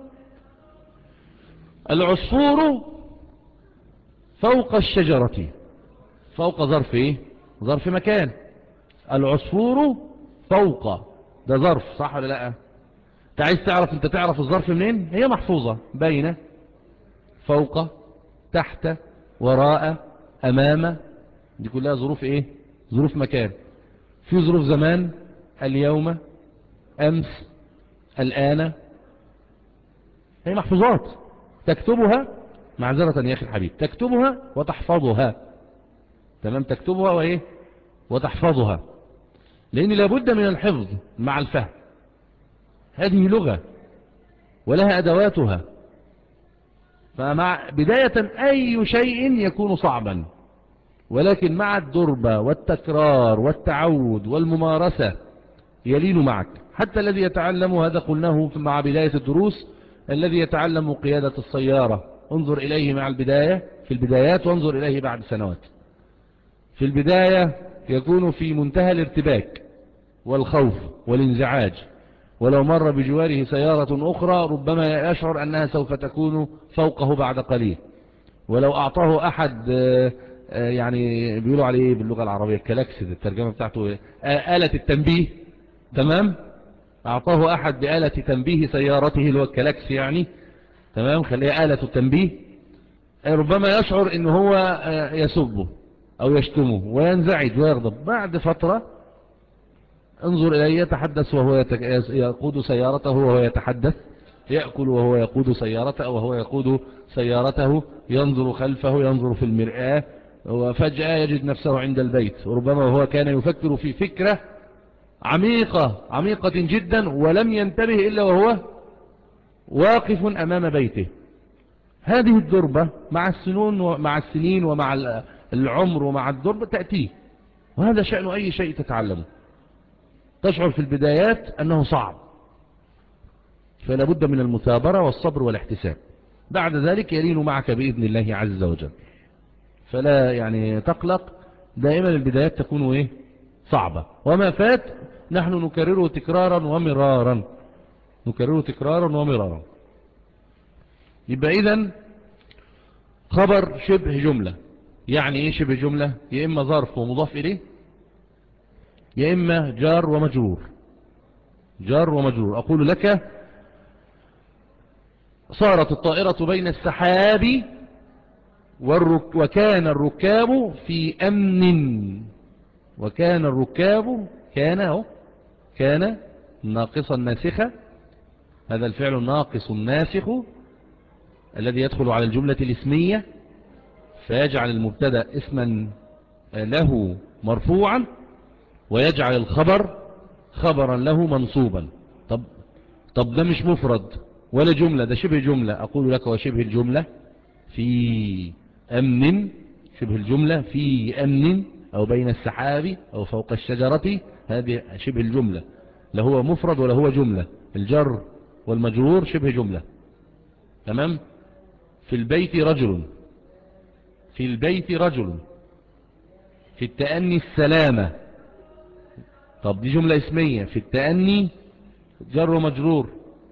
Speaker 2: العصفور فوق الشجرة. فوق ظرف ايه؟ ظرف مكان. العصفور فوق، ده ظرف، صح ولا لا؟ انت عايز تعرف انت تعرف الظرف منين؟ هي محفوظة: بين، فوق، تحت، وراء، امام. دي كلها ظروف ايه؟ ظروف مكان. في ظروف زمان: اليوم، امس، الان. هي محفوظات تكتبها، معذرة يا اخي الحبيب، تكتبها وتحفظها. تمام؟ تكتبها وايه؟ وتحفظها، لان لابد من الحفظ مع الفهم. هذه لغة ولها ادواتها. فمع بداية اي شيء يكون صعبا، ولكن مع الدربة والتكرار والتعود والممارسة يلين معك. حتى الذي يتعلم، هذا قلناه مع بداية الدروس، الذي يتعلم قيادة السيارة انظر إليه مع البداية في البدايات وانظر إليه بعد سنوات. في البداية يكون في منتهى الارتباك والخوف والانزعاج، ولو مر بجواره سيارة أخرى ربما يشعر أنها سوف تكون فوقه بعد قليل. ولو أعطاه أحد يعني بيقولوا عليه باللغة العربية كلاكس، الترجمة بتاعته آلة التنبيه، تمام، أعطاه أحد بآلة تنبيه سيارته اللي هو الكلاكس يعني، تمام، خليها آلة التنبيه، ربما يشعر إن هو يسبه أو يشتمه وينزعج ويغضب. بعد فترة انظر إليه يتحدث وهو يتك... يقود سيارته وهو يتحدث، يأكل وهو يقود سيارته وهو يقود سيارته، ينظر خلفه، ينظر في المرآة، وفجأة يجد نفسه عند البيت، وربما هو كان يفكر في فكرة عميقة عميقة جدا ولم ينتبه إلا وهو واقف أمام بيته. هذه الدربة مع السنون ومع السنين ومع العمر ومع الدربة تأتيه، وهذا شأن أي شيء تتعلمه. تشعر في البدايات أنه صعب، فلا بد من المثابرة والصبر والاحتساب، بعد ذلك يلين معك بإذن الله عز وجل. فلا يعني تقلق، دائما البدايات تكون إيه؟ صعبة، وما فات نحن نكرره تكرارا ومرارا، نكرره تكرارا ومرارا. يبقى إذن خبر شبه جملة، يعني إيه شبه جملة؟ يا إما ظرف ومضاف إليه، يا إما جار ومجرور، جار ومجرور. أقول لك صارت الطائرة بين السحاب والرك... وكان الركاب في أمن، وكان الركاب كان أهو كان ناقصا ناسخة، هذا الفعل الناقص الناسخ الذي يدخل على الجملة الاسمية فيجعل المبتدا اسما له مرفوعا ويجعل الخبر خبرا له منصوبا. طب طب ده مش مفرد ولا جملة، ده شبه جملة. أقول لك وشبه الجملة في أمن، شبه الجملة في أمن أو بين السحاب أو فوق الشجرة، هذه شبه الجملة، لا هو مفرد ولا هو جملة. الجر والمجرور شبه جملة، تمام. في البيت رجل، في البيت رجل، في التأني السلامة، طب دي جملة اسمية. في التأني جر ومجرور،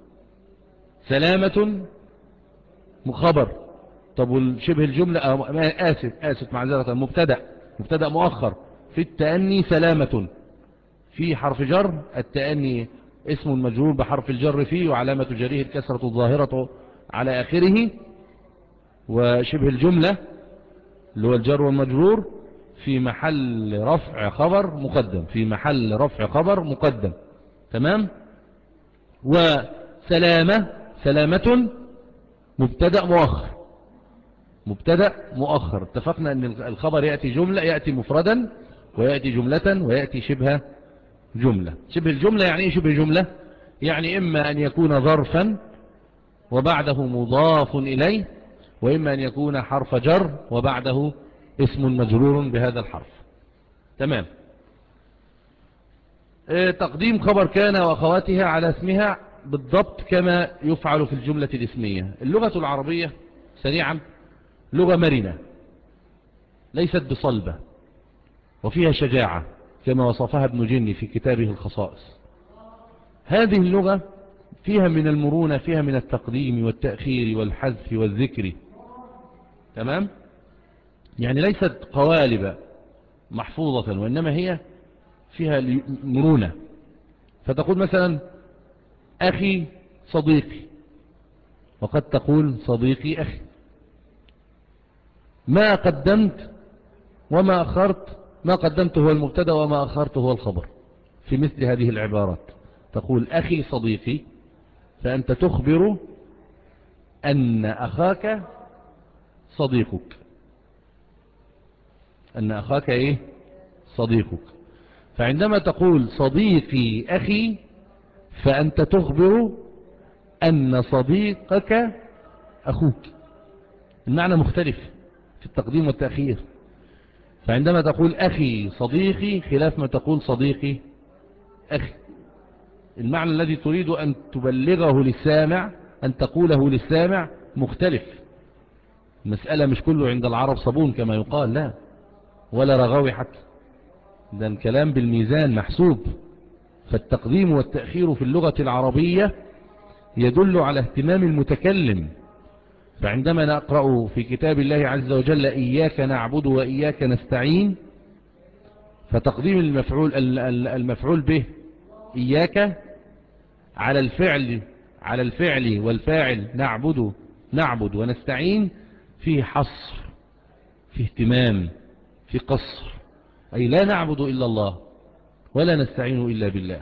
Speaker 2: سلامة مخبر. طب والشبه الجملة آسف آسف معذرة مبتدأ، مبتدأ مؤخر. في التأني سلامة، في حرف جر، التأني اسم مجرور بحرف الجر فيه وعلامة جره الكسرة الظاهرة على آخره. وشبه الجملة اللي هو الجر والمجرور في محل رفع خبر مقدم، في محل رفع خبر مقدم، تمام. وسلامة سلامة مبتدأ مؤخر، مبتدأ مؤخر. اتفقنا ان الخبر يأتي جملة، يأتي مفردا ويأتي جملة ويأتي شبه جملة. شبه الجملة يعني ايه شبه جملة؟ يعني اما ان يكون ظرفا وبعده مضاف اليه، واما ان يكون حرف جر وبعده اسم مجرور بهذا الحرف، تمام. اه تقديم خبر كان واخواتها على اسمها بالضبط كما يفعل في الجملة الاسمية. اللغة العربية سريعا لغة مرنة ليست بصلبة، وفيها شجاعة كما وصفها ابن جني في كتابه الخصائص. هذه اللغة فيها من المرونة، فيها من التقديم والتأخير والحذف والذكر، تمام. يعني ليست قوالب محفوظة، وإنما هي فيها مرونة. فتقول مثلا أخي صديقي، وقد تقول صديقي أخي. ما قدمت وما أخرت، ما قدمت هو المبتدا وما أخرت هو الخبر. في مثل هذه العبارات تقول أخي صديقي، فأنت تخبر أن أخاك صديقك، أن أخاك إيه؟ صديقك. فعندما تقول صديقي أخي فأنت تخبر أن صديقك أخوك. المعنى مختلف في التقديم والتأخير. فعندما تقول أخي صديقي خلاف ما تقول صديقي أخي، المعنى الذي تريد أن تبلغه للسامع، أن تقوله للسامع مختلف. المسألة مش كله عند العرب صابون كما يقال، لا، ولا رغاوي حتى، ده الكلام بالميزان محسوب. فالتقديم والتأخير في اللغة العربية يدل على اهتمام المتكلم فعندما نقرأ في كتاب الله عز وجل إياك نعبد وإياك نستعين، فتقديم المفعول المفعول به إياك على الفعل على الفعل والفاعل نعبد نعبد ونستعين فيه حصر، فيه اهتمام، فيه قصر، أي لا نعبد إلا الله ولا نستعين إلا بالله،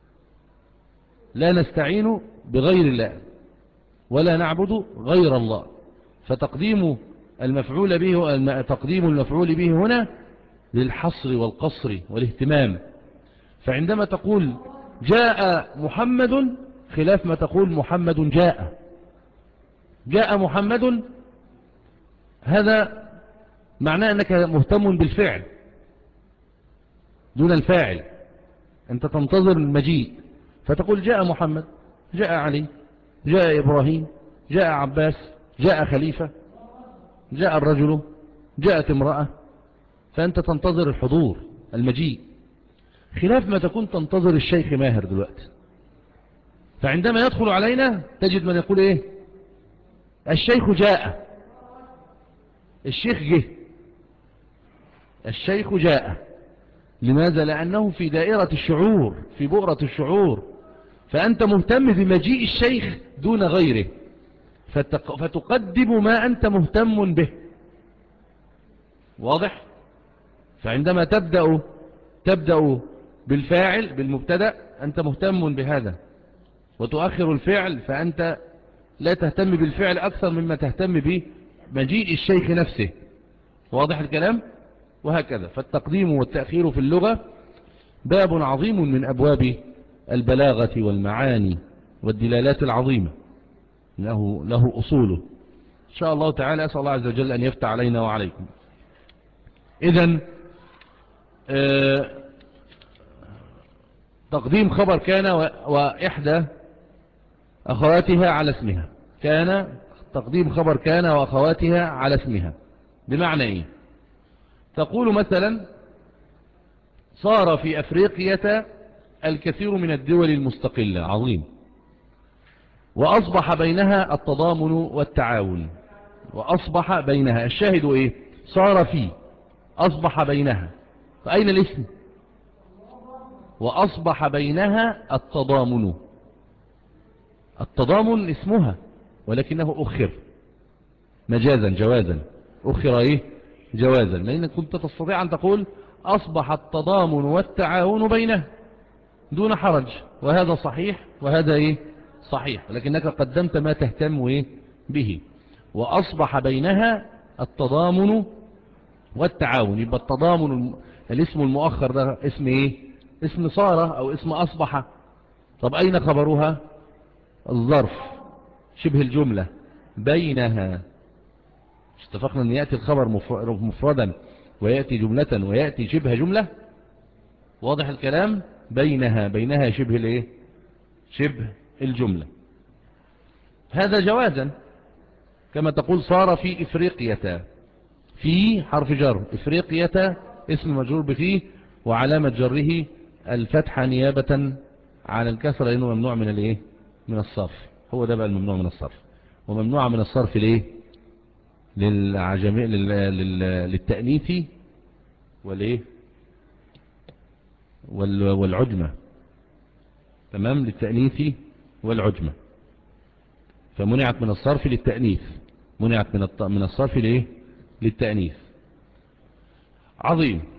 Speaker 2: لا نستعين بغير الله ولا نعبد غير الله. فتقديم المفعول به تقديم المفعول به هنا للحصر والقصر والاهتمام. فعندما تقول جاء محمد خلاف ما تقول محمد جاء. جاء محمد هذا معناه أنك مهتم بالفعل دون الفاعل، أنت تنتظر المجيء، فتقول جاء محمد، جاء علي، جاء إبراهيم، جاء عباس، جاء خليفة، جاء الرجل، جاءت امرأة، فأنت تنتظر الحضور المجيء، خلاف ما تكون تنتظر الشيخ ماهر دلوقتي. فعندما يدخل علينا تجد من يقول ايه؟ الشيخ جاء، الشيخ جه، الشيخ جاء. لماذا؟ لأنه في دائرة الشعور، في بؤرة الشعور، فأنت مهتم بمجيء الشيخ دون غيره، فتقدم ما أنت مهتم به. واضح؟ فعندما تبدأ تبدأ بالفاعل بالمبتدأ أنت مهتم بهذا، وتؤخر الفعل فأنت لا تهتم بالفعل أكثر مما تهتم بمجيء الشيخ نفسه. واضح الكلام؟ وهكذا. فالتقديم والتأخير في اللغة باب عظيم من أبواب البلاغة والمعاني والدلالات العظيمة، له, له أصوله. إن شاء الله تعالى أسأل الله عز وجل أن يفتح علينا وعليكم. إذن آه تقديم خبر كان وإحدى أخواتها على اسمها. كان تقديم خبر كان وأخواتها على اسمها بمعنى إيه؟ تقول مثلا صار في أفريقيا الكثير من الدول المستقلة، عظيم، وأصبح بينها التضامن والتعاون، وأصبح بينها، الشاهد إيه؟ صار في، أصبح بينها، فأين الاسم؟ وأصبح بينها التضامن. التضامن اسمها ولكنه أخر مجازا جوازا، أخر إيه؟ جوازا، لأن كنت تستطيع أن تقول أصبح التضامن والتعاون بينها دون حرج، وهذا صحيح وهذا إيه؟ صحيح، لكنك قدمت ما تهتم إيه؟ به. وأصبح بينها التضامن والتعاون، يبقى التضامن الاسم المؤخر ده اسم إيه؟ اسم صار أو اسم أصبح. طب أين خبرها؟ الظرف شبه الجملة بينها. اتفقنا أن يأتي الخبر مفردا ويأتي جملة ويأتي شبه جملة. واضح الكلام؟ بينها، بينها شبه الايه؟ شبه الجملة. هذا جوازا، كما تقول صار في إفريقيا، في حرف جر، إفريقيا اسم مجرور بفيه وعلامة جره الفتحة نيابة عن الكسر لأنه ممنوع من الايه؟ من الصرف. هو ده بقى الممنوع من الصرف. وممنوع من الصرف ليه؟ للعجمي للتأنيث والايه؟ والعجمة. تمام؟ للتأنيث والعجمة، فمنعت من الصرف للتأنيث، منعت من من الصرف ليه؟ للتأنيث. عظيم.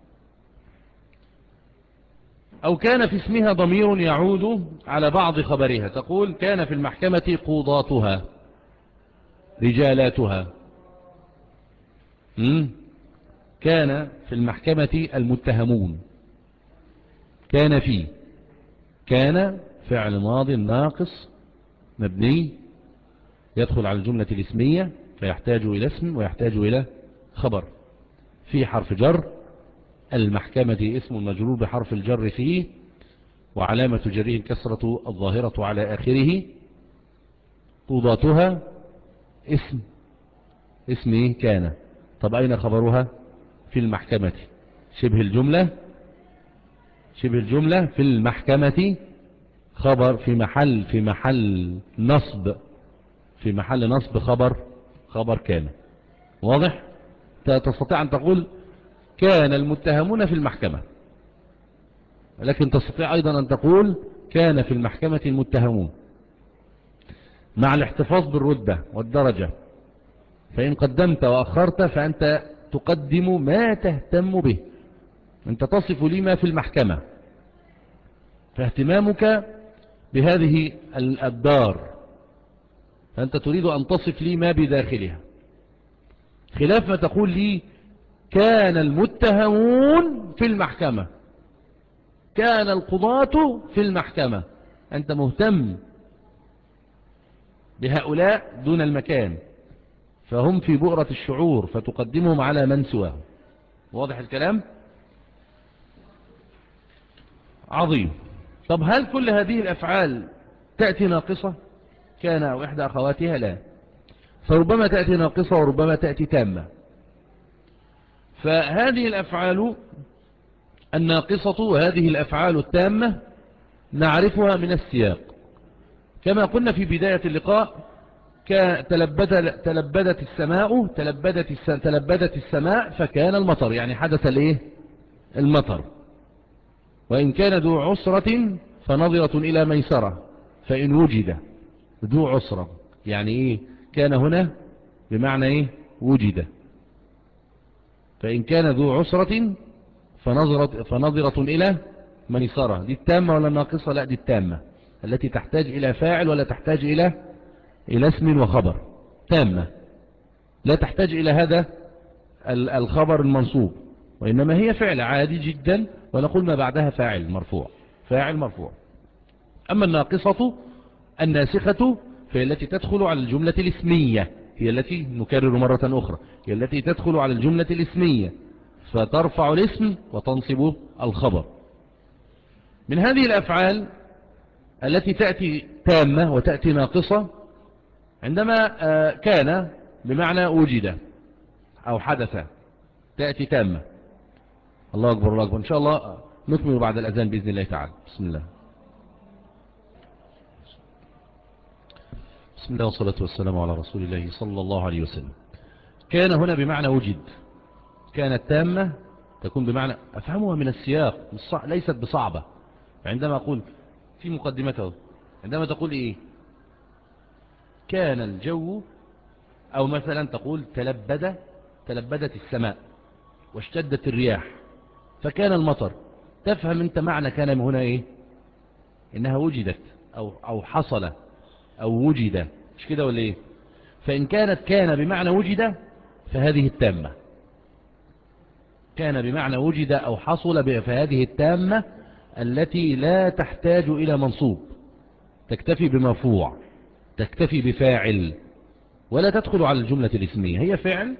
Speaker 2: أو كان في اسمها ضمير يعود على بعض خبرها، تقول كان في المحكمة قضاتها رجالاتها. مم؟ كان في المحكمة المتهمون. كان في، كان فعل ماض ناقص مبني يدخل على الجملة الاسمية فيحتاج إلى اسم ويحتاج إلى خبر. في حرف جر، المحكمة اسم مجرور بحرف الجر فيه وعلامة جره الكسرة الظاهرة على آخره. قضاتها اسم، اسم إيه؟ كان. طب أين خبرها؟ في المحكمة، شبه الجملة، شبه الجملة في المحكمة خبر في محل في محل نصب في محل نصب خبر خبر كان. واضح؟ تستطيع أن تقول كان المتهمون في المحكمة، لكن تستطيع أيضا أن تقول كان في المحكمة المتهمون، مع الاحتفاظ بالرتبة والدرجة. فإن قدمت وأخرت فأنت تقدم ما تهتم به. أنت تصف لي ما في المحكمة، فاهتمامك بهذه الدار، فأنت تريد أن تصف لي ما بداخلها، خلاف ما تقول لي كان المتهمون في المحكمة، كان القضاة في المحكمة. أنت مهتم بهؤلاء دون المكان، فهم في بؤرة الشعور فتقدمهم على من سواهم. واضح الكلام؟ عظيم. طب هل كل هذه الأفعال تأتي ناقصة كان أو إحدى أخواتها؟ لا، فربما تأتي ناقصة وربما تأتي تامة. فهذه الأفعال الناقصة وهذه الأفعال التامة نعرفها من السياق. كما قلنا في بداية اللقاء، تلبدت, تلبدت السماء تلبدت, تلبدت السماء فكان المطر، يعني حدث الايه؟ المطر. وإن كان ذو عسرة فنظرة إلى ميسرة فإن وجد. ذو عسرة يعني ايه؟ كان هنا بمعنى ايه؟ وجد. فإن كان ذو عسرة فنظرة, فنظرة إلى ميسرة. دي التامة ولا الناقصة؟ لا، دي التامة التي تحتاج إلى فاعل ولا تحتاج إلى إلى اسم وخبر. تامة لا تحتاج إلى هذا الخبر المنصوب، وإنما هي فعل عادي جدا، ونقول ما بعدها فاعل مرفوع. فاعل مرفوع. أما الناقصة الناسخة فهي التي تدخل على الجملة الاسمية، هي التي نكرر مرة أخرى، هي التي تدخل على الجملة الاسمية فترفع الاسم وتنصب الخبر. من هذه الأفعال التي تأتي تامة وتأتي ناقصة عندما كان بمعنى وجد أو حدث تأتي تامة. الله أكبر الله أكبر. إن شاء الله نكمل بعد الأذان بإذن الله تعالى. بسم الله بسم الله والصلاة والسلام على رسول الله صلى الله عليه وسلم. كان هنا بمعنى وجد. كانت تامة تكون بمعنى، أفهمها من السياق، ليست بصعبة. عندما أقول في مقدمته، عندما تقول إيه؟ كان الجو، أو مثلا تقول تلبد تلبدت السماء واشتدت الرياح فكان المطر. تفهم أنت معنى كان هنا إيه؟ إنها وجدت أو, أو حصل أو وجد، مش كده ولا إيه؟ فإن كانت كان بمعنى وجد فهذه التامة. كان بمعنى وجد أو حصل فهذه التامة التي لا تحتاج إلى منصوب، تكتفي بمرفوع، تكتفي بفاعل، ولا تدخل على الجملة الاسمية. هي فعل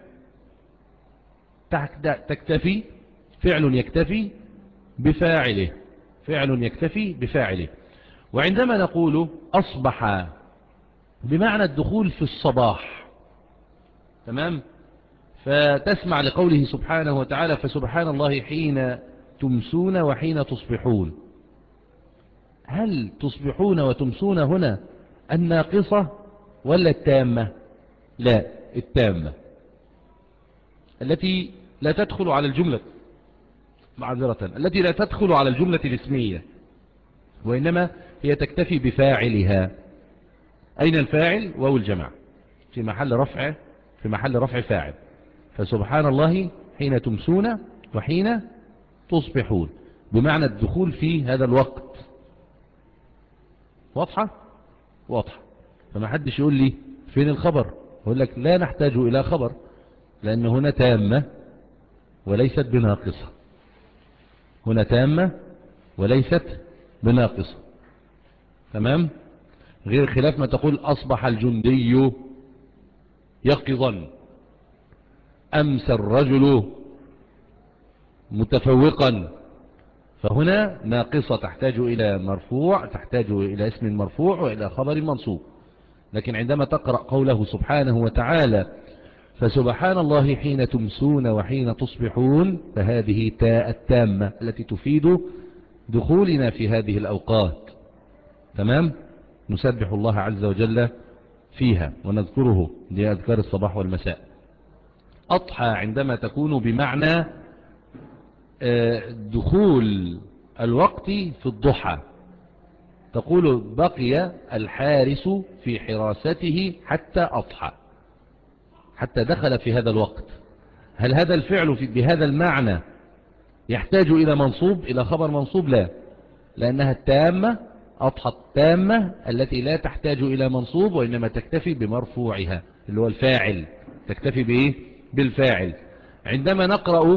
Speaker 2: تكتفي، فعل يكتفي بفاعله، فعل يكتفي بفاعله. وعندما نقول أصبح بمعنى الدخول في الصباح، تمام؟ فتسمع لقوله سبحانه وتعالى فسبحان الله حين تمسون وحين تصبحون. هل تصبحون وتمسون هنا الناقصة ولا التامة؟ لا، التامة التي لا تدخل على الجملة، معذرة، التي لا تدخل على الجملة الاسمية، وإنما هي تكتفي بفاعلها. أين الفاعل؟ واو الجماعة في محل رفع، في محل رفع فاعل. فسبحان الله حين تمسون وحين تصبحون بمعنى الدخول في هذا الوقت. واضحة؟ واضحة. فما حدش يقول لي فين الخبر، يقول لك لا نحتاج إلى خبر، لأن هنا تامة وليست بناقصة. هنا تامة وليست بناقصة. تمام؟ غير خلاف ما تقول أصبح الجندي يقظا، أمس الرجل متفوقا. فهنا ناقصة تحتاج إلى مرفوع، تحتاج إلى اسم مرفوع وإلى خبر منصوب. لكن عندما تقرأ قوله سبحانه وتعالى فسبحان الله حين تمسون وحين تصبحون، فهذه تاء التامة التي تفيد دخولنا في هذه الأوقات. تمام؟ نسبح الله عز وجل فيها ونذكره لأذكار الصباح والمساء. أضحى عندما تكون بمعنى دخول الوقت في الضحى، تقول بقي الحارس في حراسته حتى أضحى، حتى دخل في هذا الوقت. هل هذا الفعل في بهذا المعنى يحتاج إلى منصوب، إلى خبر منصوب؟ لا، لأنها التامة، أضحى التامة التي لا تحتاج إلى منصوب وإنما تكتفي بمرفوعها اللي هو الفاعل، تكتفي بإيه؟ بالفاعل. عندما نقرأ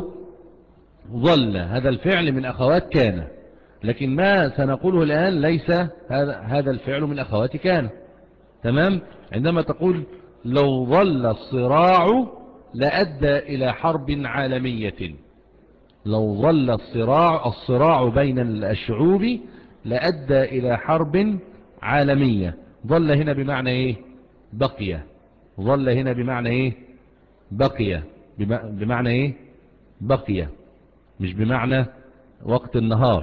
Speaker 2: ظل، هذا الفعل من أخوات كان، لكن ما سنقوله الآن ليس هذا هذا الفعل من أخوات كان. تمام؟ عندما تقول لو ظل الصراع لأدى إلى حرب عالمية، لو ظل الصراع الصراع بين الشعوب لأدى إلى حرب عالمية. ظل هنا بمعنى إيه؟ بقي. ظل هنا بمعنى إيه؟ بقي. بمعنى إيه؟ بقي، مش بمعنى وقت النهار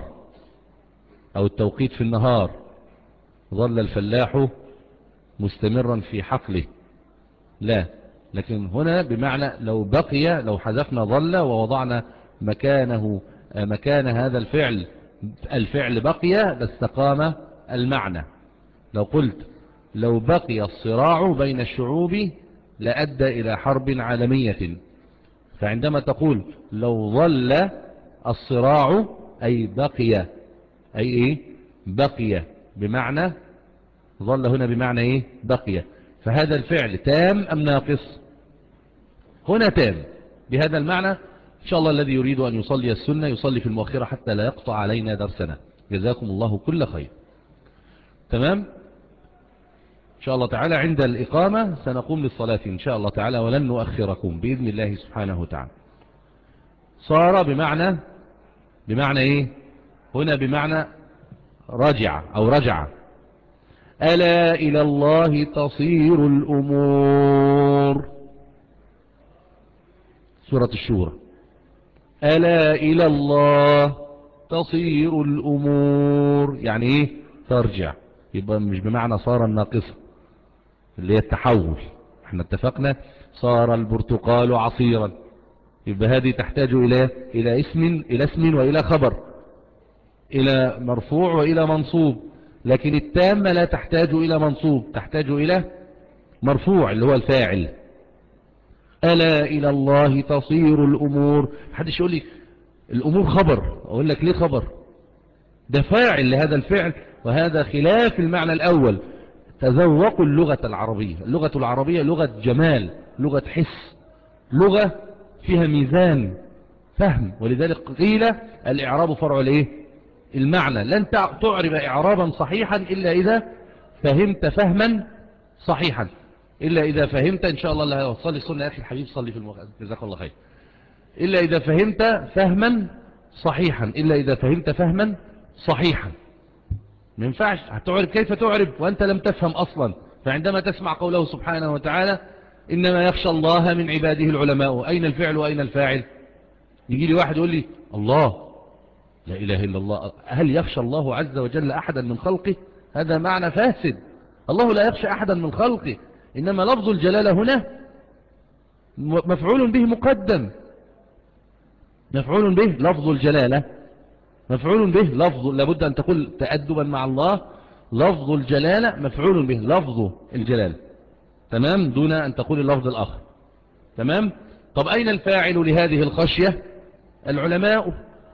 Speaker 2: أو التوقيت في النهار. ظل الفلاح مستمرا في حقله، لا، لكن هنا بمعنى لو بقي، لو حذفنا ظل ووضعنا مكانه مكان هذا الفعل الفعل بقي لاستقام المعنى. لو قلت لو بقي الصراع بين الشعوب لأدى إلى حرب عالمية، فعندما تقول لو ظل الصراع أي بقي، أي إيه؟ بقي بمعنى ظل هنا بمعنى إيه؟ بقي. فهذا الفعل تام أم ناقص؟ هنا تام بهذا المعنى. إن شاء الله الذي يريد أن يصلي السنة يصلي في المؤخرة حتى لا يقطع علينا درسنا. جزاكم الله كل خير. تمام؟ إن شاء الله تعالى عند الإقامة سنقوم للصلاة إن شاء الله تعالى، ولن نؤخركم بإذن الله سبحانه وتعالى. صار بمعنى بمعنى إيه؟ هنا بمعنى رجع أو رجع. ألا إلى الله تصير الأمور، سورة الشورى. ألا إلى الله تصير الأمور، يعني إيه؟ ترجع. يبقى مش بمعنى صار الناقصة اللي هي التحول. احنا اتفقنا صار البرتقال عصيرا، يبقى هذه تحتاج إلى إلى اسم إلى اسم وإلى خبر، إلى مرفوع وإلى منصوب. لكن التامة لا تحتاج إلى منصوب، تحتاج إلى مرفوع اللي هو الفاعل. ألا إلى الله تصير الأمور. محدش يقول لي الأمور خبر، أقول لك ليه خبر؟ ده فاعل لهذا الفعل، وهذا خلاف المعنى الأول. تذوقوا اللغة العربية. اللغة العربية لغة جمال، لغة حس، لغة فيها ميزان فهم، ولذلك قيل الإعراب فرع الإيه؟ المعنى. لن تعرب إعرابا صحيحا إلا إذا فهمت فهما صحيحا، إلا إذا فهمت إن شاء الله اللي هيوصلي السنة يا أخي الحبيب صلي في المغازة جزاك الله خير. إلا إذا فهمت فهما صحيحا، إلا إذا فهمت فهما صحيحا. ما ينفعش هتعرب، كيف تعرب وأنت لم تفهم أصلا؟ فعندما تسمع قوله سبحانه وتعالى إنما يخشى الله من عباده العلماء، أين الفعل وأين الفاعل؟ يجي لي واحد يقول لي الله، لا إله إلا الله، هل يخشى الله عز وجل أحدا من خلقه؟ هذا معنى فاسد. الله لا يخشى أحدا من خلقه، إنما لفظ الجلالة هنا مفعول به مقدم. مفعول به لفظ الجلالة، مفعول به لفظ، لابد أن تقول تأدبا مع الله لفظ الجلالة مفعول به لفظ الجلالة، تمام، دون أن تقول اللفظ الآخر. تمام. طب أين الفاعل لهذه الخشية؟ العلماء.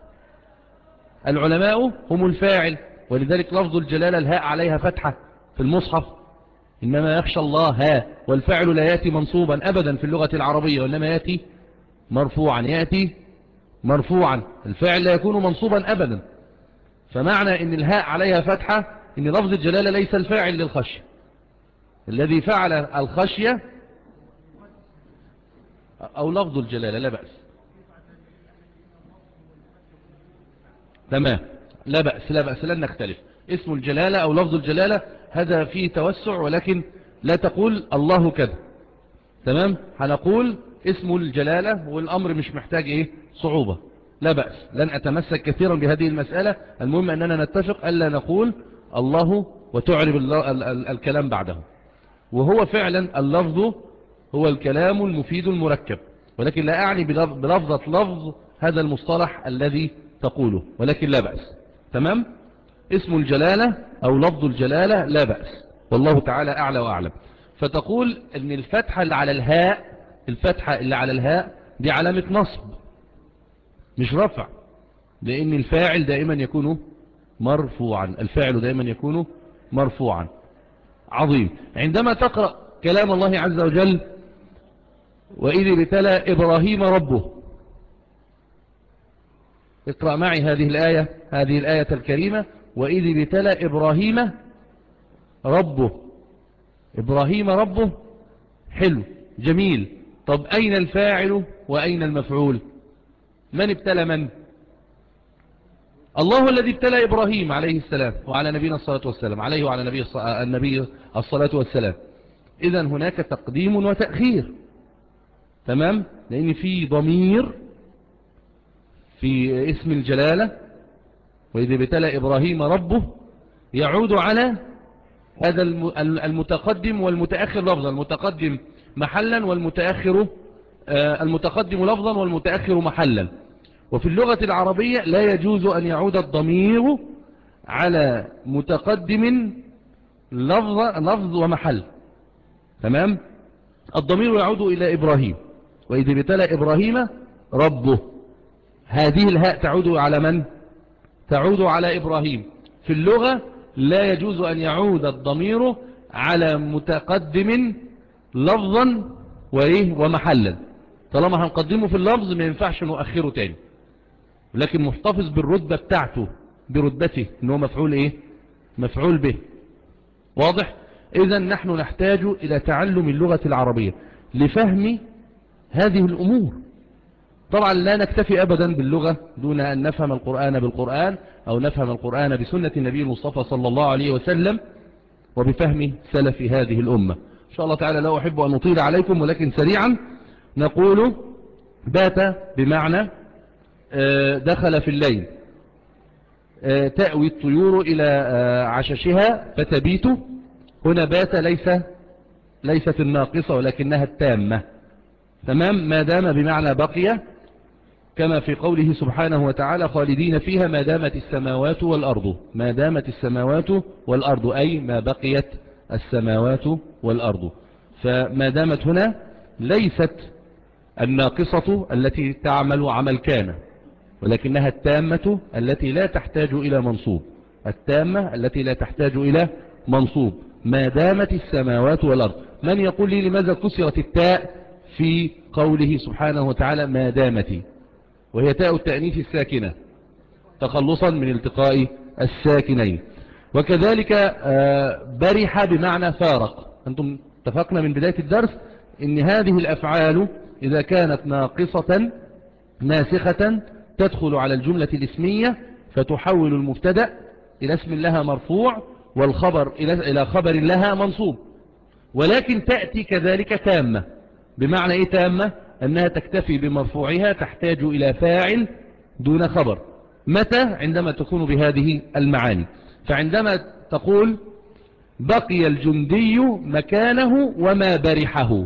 Speaker 2: العلماء هم الفاعل، ولذلك لفظ الجلالة الهاء عليها فتحة في المصحف، إنما يخشى الله ها، والفاعل لا يأتي منصوبا أبدا في اللغة العربية، وإنما يأتي مرفوعا، يأتي مرفوعا. الفاعل لا يكون منصوبا أبدا. فمعنى إن الهاء عليها فتحة إن لفظ الجلالة ليس الفاعل للخشية. الذي فعل الخشية أو لفظ الجلالة لا بأس، تمام، لا بأس لا بأس لن نختلف. اسم الجلالة أو لفظ الجلالة هذا فيه توسع، ولكن لا تقول الله كذا، تمام. هنقول اسم الجلالة والأمر مش محتاج إيه صعوبة، لا بأس. لن أتمسك كثيرا بهذه المسألة، المهم أننا نتفق ألا نقول الله وتعرب ال ال ال الكلام بعده. وهو فعلا اللفظ هو الكلام المفيد المركب، ولكن لا أعني بلفظة لفظ هذا المصطلح الذي تقوله، ولكن لا بأس. تمام؟ اسم الجلالة أو لفظ الجلالة لا بأس، والله تعالى أعلى وأعلم. فتقول أن الفتحة اللي على الهاء، الفتحة اللي على الهاء دي علامة نصب مش رفع، لأن الفاعل دائما يكون مرفوعا، الفاعل دائما يكون مرفوعا. عظيم. عندما تقرأ كلام الله عز وجل وإذ ابتلى إبراهيم ربه، اقرأ معي هذه الآية، هذه الآية الكريمة، وإذ ابتلى إبراهيم ربه. إبراهيم ربه، حلو جميل. طب أين الفاعل وأين المفعول؟ من ابتلى من؟ الله الذي ابتلى إبراهيم عليه السلام وعلى نبينا الصلاة والسلام، عليه وعلى نبي النبي الصلاة والسلام. إذن هناك تقديم وتأخير. تمام؟ لأن في ضمير في اسم الجلالة وإذا ابتلى إبراهيم ربه يعود على هذا المتقدم والمتأخر لفظا، المتقدم محلا والمتأخر المتقدم لفظا والمتأخر محلا. وفي اللغة العربية لا يجوز أن يعود الضمير على متقدم لفظ, لفظ ومحل. تمام؟ الضمير يعود إلى إبراهيم وإذا ابتلى إبراهيم ربه، هذه الهاء تعود على من؟ تعود على إبراهيم. في اللغة لا يجوز أن يعود الضمير على متقدم لفظا وإيه ومحلا، طالما هنقدمه في اللفظ ما ينفعش نؤخره تاني، لكن محتفظ بالرتبة بتاعته، برتبته انه مفعول ايه؟ مفعول به. واضح؟ اذا نحن نحتاج الى تعلم اللغة العربية لفهم هذه الامور. طبعا لا نكتفي ابدا باللغة دون ان نفهم القرآن بالقرآن او نفهم القرآن بسنة النبي المصطفى صلى الله عليه وسلم وبفهم سلف هذه الامة. ان شاء الله تعالى لا احب ان اطيل عليكم، ولكن سريعا نقول بات بمعنى دخل في الليل، تأوي الطيور إلى عششها فتبيت. هنا بات ليس ليست الناقصة ولكنها التامة. تمام؟ ما دام بمعنى بقي، كما في قوله سبحانه وتعالى خالدين فيها ما دامت السماوات والأرض. ما دامت السماوات والأرض أي ما بقيت السماوات والأرض. فما دامت هنا ليست الناقصة التي تعمل عمل كان، ولكنها التامة التي لا تحتاج إلى منصوب، التامة التي لا تحتاج إلى منصوب. ما دامت السماوات والأرض. من يقول لي لماذا كسرت التاء في قوله سبحانه وتعالى ما دامت، وهي تاء التأنيث الساكنة تخلصا من التقاء الساكنين. وكذلك برح بمعنى فارق. أنتم اتفقنا من بداية الدرس إن هذه الأفعال إذا كانت ناقصة ناسخة تدخل على الجملة الاسمية فتحول المبتدأ إلى اسم لها مرفوع والخبر إلى خبر لها منصوب، ولكن تأتي كذلك تامة. بمعنى إيه تامة؟ أنها تكتفي بمرفوعها، تحتاج إلى فاعل دون خبر. متى؟ عندما تكون بهذه المعاني. فعندما تقول بقي الجندي مكانه وما برحه،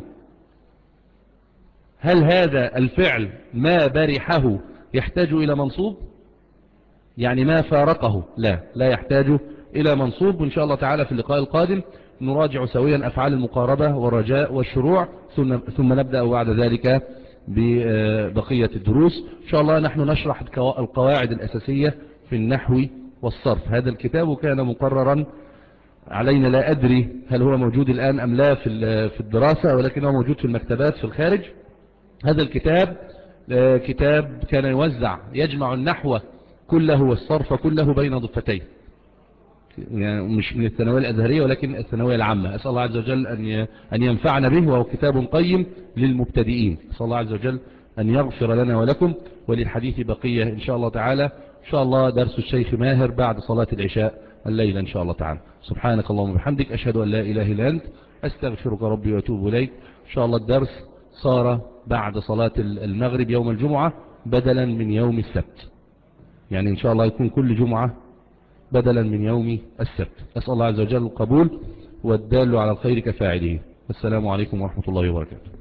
Speaker 2: هل هذا الفعل ما برحه يحتاج إلى منصوب؟ يعني ما فارقه؟ لا، لا يحتاج إلى منصوب. وإن شاء الله تعالى في اللقاء القادم نراجع سويا أفعال المقاربة والرجاء والشروع، ثم نبدأ بعد ذلك ببقية الدروس. إن شاء الله نحن نشرح القواعد الأساسية في النحو والصرف. هذا الكتاب كان مقررا علينا، لا أدري هل هو موجود الآن أم لا في الدراسة، ولكنه موجود في المكتبات في الخارج. هذا الكتاب كتاب كان يوزع يجمع النحو كله والصرف كله بين ضفتين، يعني مش من الثانوية الأزهرية ولكن الثانوية العامة. أسأل الله عز وجل أن أن ينفعنا به، وهو كتاب قيم للمبتدئين. أسأل الله عز وجل أن يغفر لنا ولكم، وللحديث بقية إن شاء الله تعالى. إن شاء الله درس الشيخ ماهر بعد صلاة العشاء الليلة إن شاء الله تعالى. سبحانك اللهم وبحمدك، أشهد أن لا إله إلا أنت، أستغفرك ربي وأتوب إليك. إن شاء الله الدرس صار بعد صلاة المغرب يوم الجمعة بدلا من يوم السبت، يعني إن شاء الله يكون كل جمعة بدلا من يوم السبت. أسأل الله عز وجل القبول والدال على الخير كفاعله. السلام عليكم ورحمة الله وبركاته.